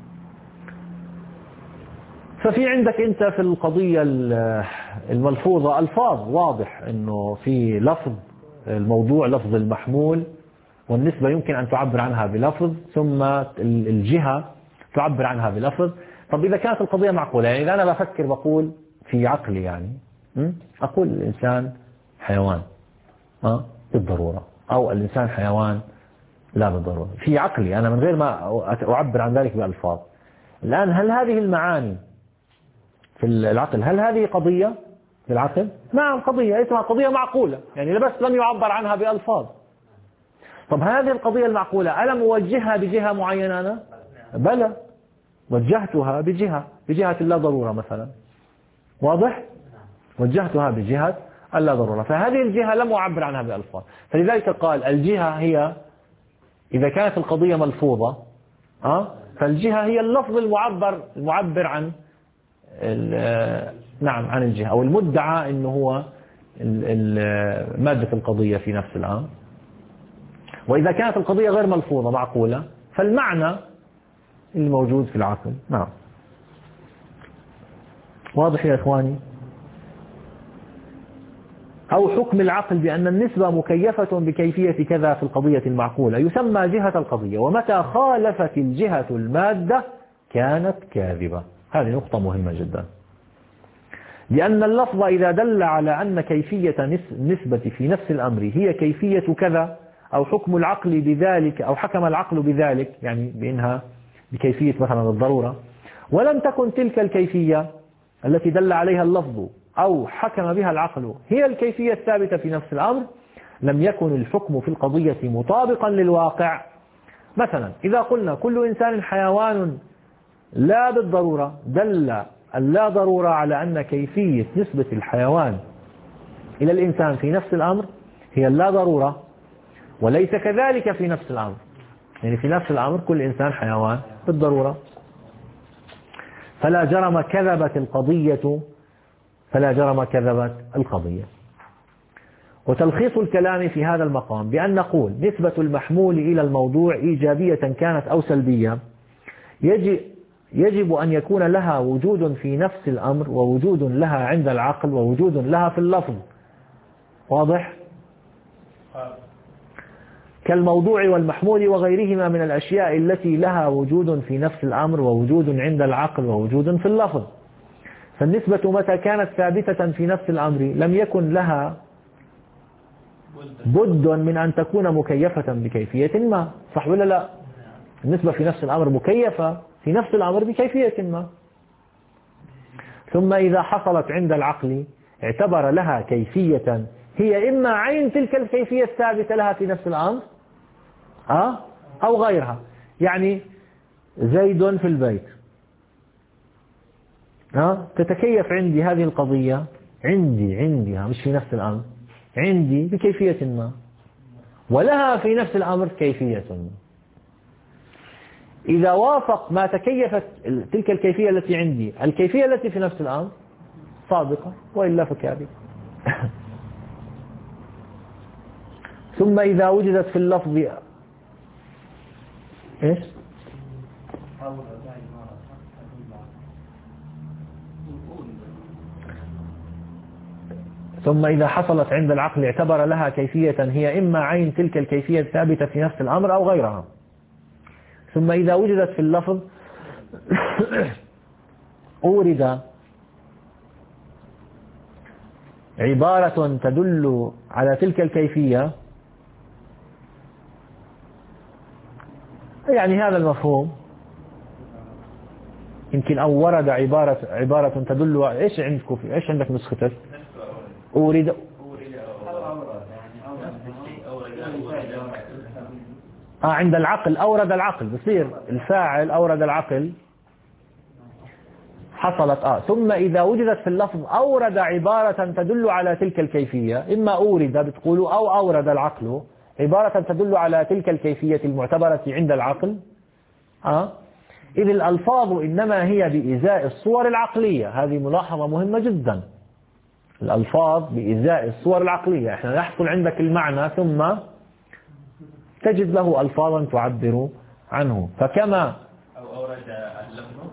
ففي عندك أنت في القضية الملفوظة ألفاظ، واضح أنه في لفظ الموضوع لفظ المحمول، والنسبة يمكن أن تعبر عنها بلفظ، ثم الجهة تعبر عنها بلفظ. طب إذا كانت القضية معقولة، يعني إذا أنا بفكر بقول في عقلي يعني أقول الإنسان حيوان أه؟ بالضرورة، أو الإنسان حيوان لا بالضرورة في عقلي أنا من غير ما أعبر عن ذلك بألفاظ. الآن هل هذه المعاني في العقل هل هذه قضية في العقل؟ نعم قضية، اسمها قضية معقولة، يعني بس لم يعبر عنها بألفاظ. طب هذه القضية المعقولة ألم أوجهها بجهة معينة أنا؟ بلى. وجهتها بجهة بجهة اللا ضرورة مثلا، واضح؟ وجهتها بجهة اللا ضرورة، فهذه الجهة لم أعبر عنها بألفاظ. فلذلك قال الجهة هي إذا كانت القضية ملفوظة أه؟ فالجهة هي اللفظ المعبر المعبر عن نعم عن الجهة، أو المدعى إنه هو مادة القضية في نفس الأمر. وإذا كانت القضية غير ملفوظة معقولة فالمعنى الموجود في العقل. نعم واضح يا إخواني؟ أو حكم العقل بأن النسبة مكيفة بكيفية كذا في القضية المعقولة يسمى جهة القضية، ومتى خالفت الجهة المادة كانت كاذبة. هذه نقطة مهمة جدا، لأن اللفظ إذا دل على أن كيفية النسبة في نفس الأمر هي كيفية كذا، أو حكم العقل بذلك، أو حكم العقل بذلك يعني بأنها بكيفية مثلا الضرورة، ولم تكن تلك الكيفية التي دل عليها اللفظ أو حكم بها العقل هي الكيفية الثابتة في نفس الأمر، لم يكن الحكم في القضية مطابقا للواقع. مثلا إذا قلنا كل إنسان حيوان لا بالضرورة، دل اللا ضرورة على أن كيفية نسبة الحيوان إلى الإنسان في نفس الأمر هي اللا ضرورة، وليس كذلك في نفس الأمر. يعني في نفس الأمر كل إنسان حيوان بالضرورة، فلا جرم كذبت القضية فلا جرم كذبت القضية. وتلخيص الكلام في هذا المقام بأن نقول نسبة المحمول إلى الموضوع إيجابية كانت أو سلبية يجب يجب أن يكون لها وجود في نفس الأمر، ووجود لها عند العقل، ووجود لها في اللفظ. واضح؟ كالموضوع والمحمول وغيرهما من الأشياء التي لها وجود في نفس الأمر، ووجود عند العقل، ووجود في اللفظ. فالنسبة متى كانت ثابتة في نفس الأمر لم يكن لها بد من أن تكون مكيفة بكيفية ما، صح ولا لا؟ النسبة في نفس الأمر مكيفة في نفس الأمر بكيفية ما. ثم إذا حصلت عند العقل اعتبر لها كيفية هي إما عين تلك الكيفية الثابتة لها في نفس الأمر أه؟ أو غيرها. يعني زيد في البيت أه؟ تتكيف عندي هذه القضية عندي عندها مش في نفس الأمر، عندي بكيفية ما، ولها في نفس الأمر كيفية ما. إذا وافق ما تكيفت تلك الكيفية التي عندي الكيفية التي في نفس الأمر صادقة، وإلا فكاذبة. ثم إذا وجدت في اللفظ إيش؟ ثم إذا حصلت عند العقل اعتبر لها كيفية هي إما عين تلك الكيفية الثابتة في نفس الأمر أو غيرها. ثم إذا وجدت في اللفظ أورد عبارة تدل على تلك الكيفية، يعني هذا المفهوم يمكن أو ورد عبارة عبارة تدل. إيش عندكم في إيش عندك نسختك؟ أورد آه عند العقل أورد العقل بصير الفاعل أورد العقل حصلت آه ثم إذا وجدت في اللفظ أورد عبارة تدل على تلك الكيفية، إما أورد بتقولوا أو أورد العقل عبارة تدل على تلك الكيفية المعتبرة عند العقل آه إذ الألفاظ إنما هي بإزاء الصور العقلية. هذه ملاحظة مهمة جدا، الألفاظ بإزاء الصور العقلية. إحنا يحصل عندك المعنى ثم تجد له ألفاظا تعبر عنه. فكما أو أورد اللفظ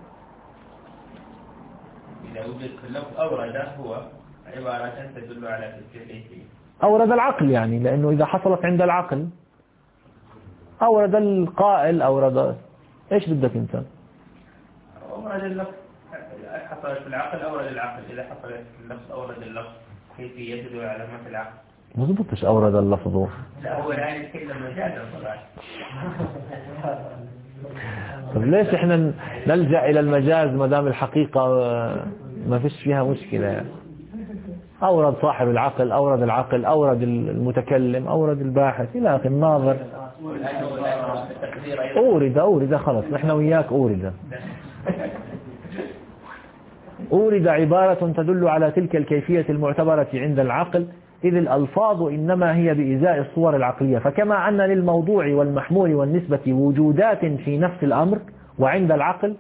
إذا وجد في اللفظ أورد هو عبارة تدل على تلك الكيفية. أورد العقل يعني لأنه إذا حصلت عند العقل أورد القائل أورد إيش بدك أنت؟ أورد اللفظ حصلت في العقل أورد العقل، إذا حصلت في اللفظ أورد اللفظ كيفية تدل على ما في العقل. ما ضبطش أورد اللفظ. لا هو الآن يتكلم مجازا طبعا. طب ليش إحنا نلجأ إلى المجاز ما دام الحقيقة ما فيش فيها مشكلة يعني. أورد صاحب العقل، أورد العقل، أورد المتكلم، أورد الباحث إلى آخر الناظر. أورد أورد خلص نحن وياك أورد. أورد عبارة تدل على تلك الكيفية المعتبرة عند العقل، إذ الألفاظ إنما هي بإزاء الصور العقلية. فكما أن للموضوع والمحمول والنسبة وجودات في نفس الأمر وعند العقل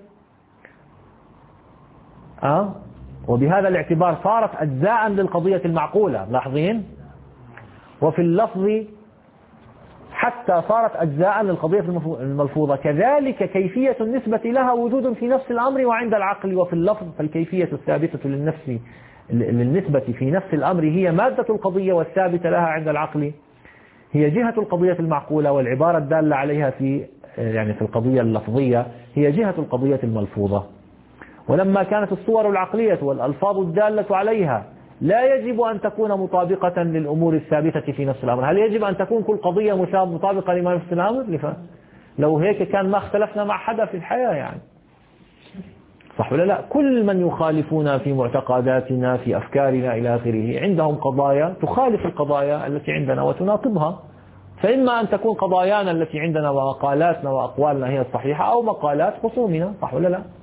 أه؟ وبهذا الاعتبار صارت أجزاء للقضية المعقولة، لاحظين؟ وفي اللفظ حتى صارت أجزاء للقضية الملفوظة، كذلك كيفية النسبة لها وجود في نفس الأمر وعند العقل. وفي اللفظ فالكيفية الثابتة للنفس للنسبة في نفس الأمر هي مادة القضية، والثابتة لها عند العقل هي جهة القضية المعقولة، والعبارة الدالة عليها في يعني في القضية اللفظية هي جهة القضية الملفوظة. ولما كانت الصور العقلية والألفاظ الدالة عليها لا يجب أن تكون مطابقة للأمور الثابتة في نفس الأمر. هل يجب أن تكون كل قضية مطابقة لما نفس الأمر؟ لو هيك كان ما اختلفنا مع حدا في الحياة يعني، صح ولا لا؟ كل من يخالفون في معتقداتنا في أفكارنا إلى آخره عندهم قضايا تخالف القضايا التي عندنا وتناقضها. فإما أن تكون قضايانا التي عندنا ومقالاتنا وأقوالنا هي الصحيحة، أو مقالات خصومنا، صح ولا لا؟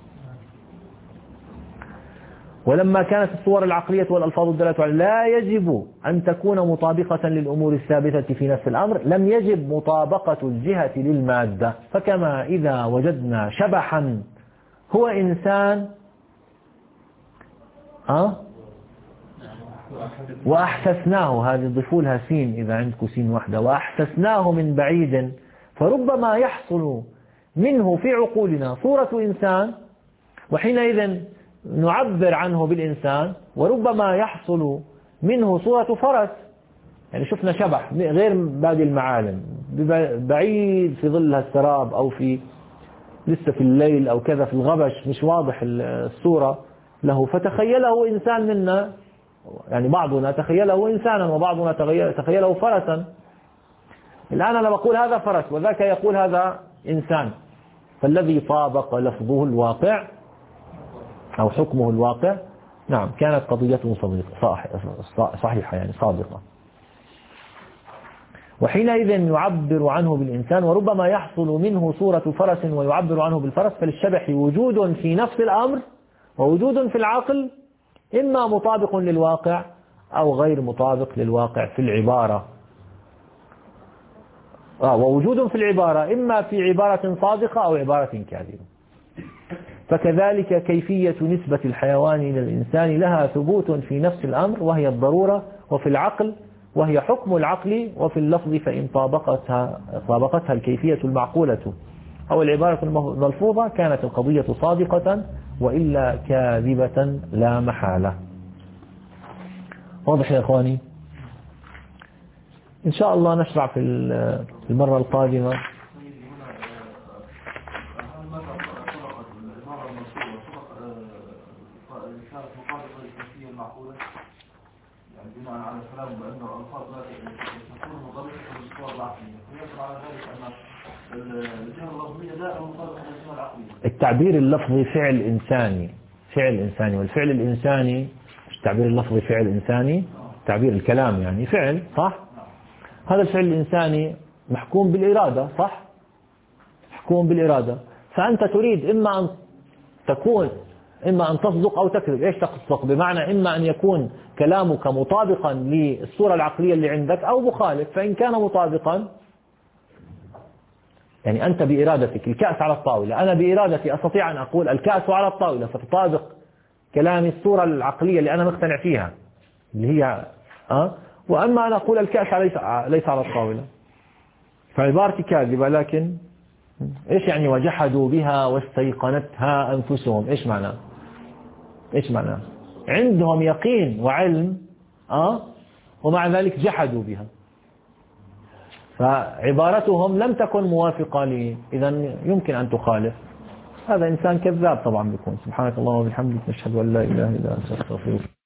ولما كانت الصور العقلية والألفاظ الدالة على لا يجب أن تكون مطابقة للأمور الثابتة في نفس الأمر، لم يجب مطابقة الجهة للمادة. فكما إذا وجدنا شبحا هو إنسان أه؟ وأحسسناه، هذه ضيفوا لها سين إذا عندكم سين واحدة، وأحسسناه من بعيد، فربما يحصل منه في عقولنا صورة إنسان، وحينئذ نعبر عنه بالإنسان، وربما يحصل منه صورة فرس. يعني شفنا شبح غير بادي المعالم، بعيد في ظل السراب أو في لسه في الليل أو كذا في الغبش، مش واضح الصورة له، فتخيله إنسان منا، يعني بعضنا تخيله إنسانا وبعضنا تخيله فرسا. الآن أنا بقول هذا فرس وذاك يقول هذا إنسان، فالذي طابق لفظه الواقع أو حكمه الواقع، نعم كانت قضيته صحيحة يعني صادقة. وحينئذ يعبر عنه بالإنسان، وربما يحصل منه صورة فرس ويعبر عنه بالفرس. فللشبح وجود في نفس الأمر ووجود في العقل، إما مطابق للواقع أو غير مطابق للواقع في العبارة. آه ووجود في العبارة إما في عبارة صادقة أو عبارة كاذبة. فكذلك كيفية نسبة الحيوان إلى الإنسان لها ثبوت في نفس الأمر وهي الضرورة، وفي العقل وهي حكم العقل، وفي اللفظ فإن طابقتها, طابقتها الكيفية المعقولة أو العبارة الملفوظة كانت القضية صادقة، وإلا كاذبة لا محالة. واضح يا إخواني؟ إن شاء الله نشرع في المرة القادمة. التعبير اللفظي فعل إنساني، فعل إنساني، والفعل الإنساني التعبير اللفظي فعل إنساني، تعبير الكلام يعني فعل، صح؟ هذا الفعل الإنساني محكوم بالإرادة، صح؟ محكوم بالإرادة. فأنت تريد إما أن تكون إما أن تصدق أو تكذب. إيش تصدق؟ بمعنى إما أن يكون كلامك مطابقا للصورة العقلية اللي عندك أو مخالف. فإن كان مطابقا يعني أنت بإرادتك الكأس على الطاولة، أنا بإرادتي أستطيع أن أقول الكأس على الطاولة، فتطابق كلامي الصورة العقلية اللي أنا مقتنع فيها اللي هي أه؟ وأما أن أقول الكأس ليس ليس على الطاولة، فعبارتي كاذبة. لكن إيش يعني وجحدوا بها واستيقنتها أنفسهم؟ إيش معناه؟ إيش معناه؟ عندهم يقين وعلم أه؟ ومع ذلك جحدوا بها، فعبارتهم لم تكن موافقة لي، إذن يمكن أن تخالف. هذا إنسان كذاب طبعا بيكون. سبحانك اللهم وبحمدك نشهد أن لا إله إلا أنت نستغفرك.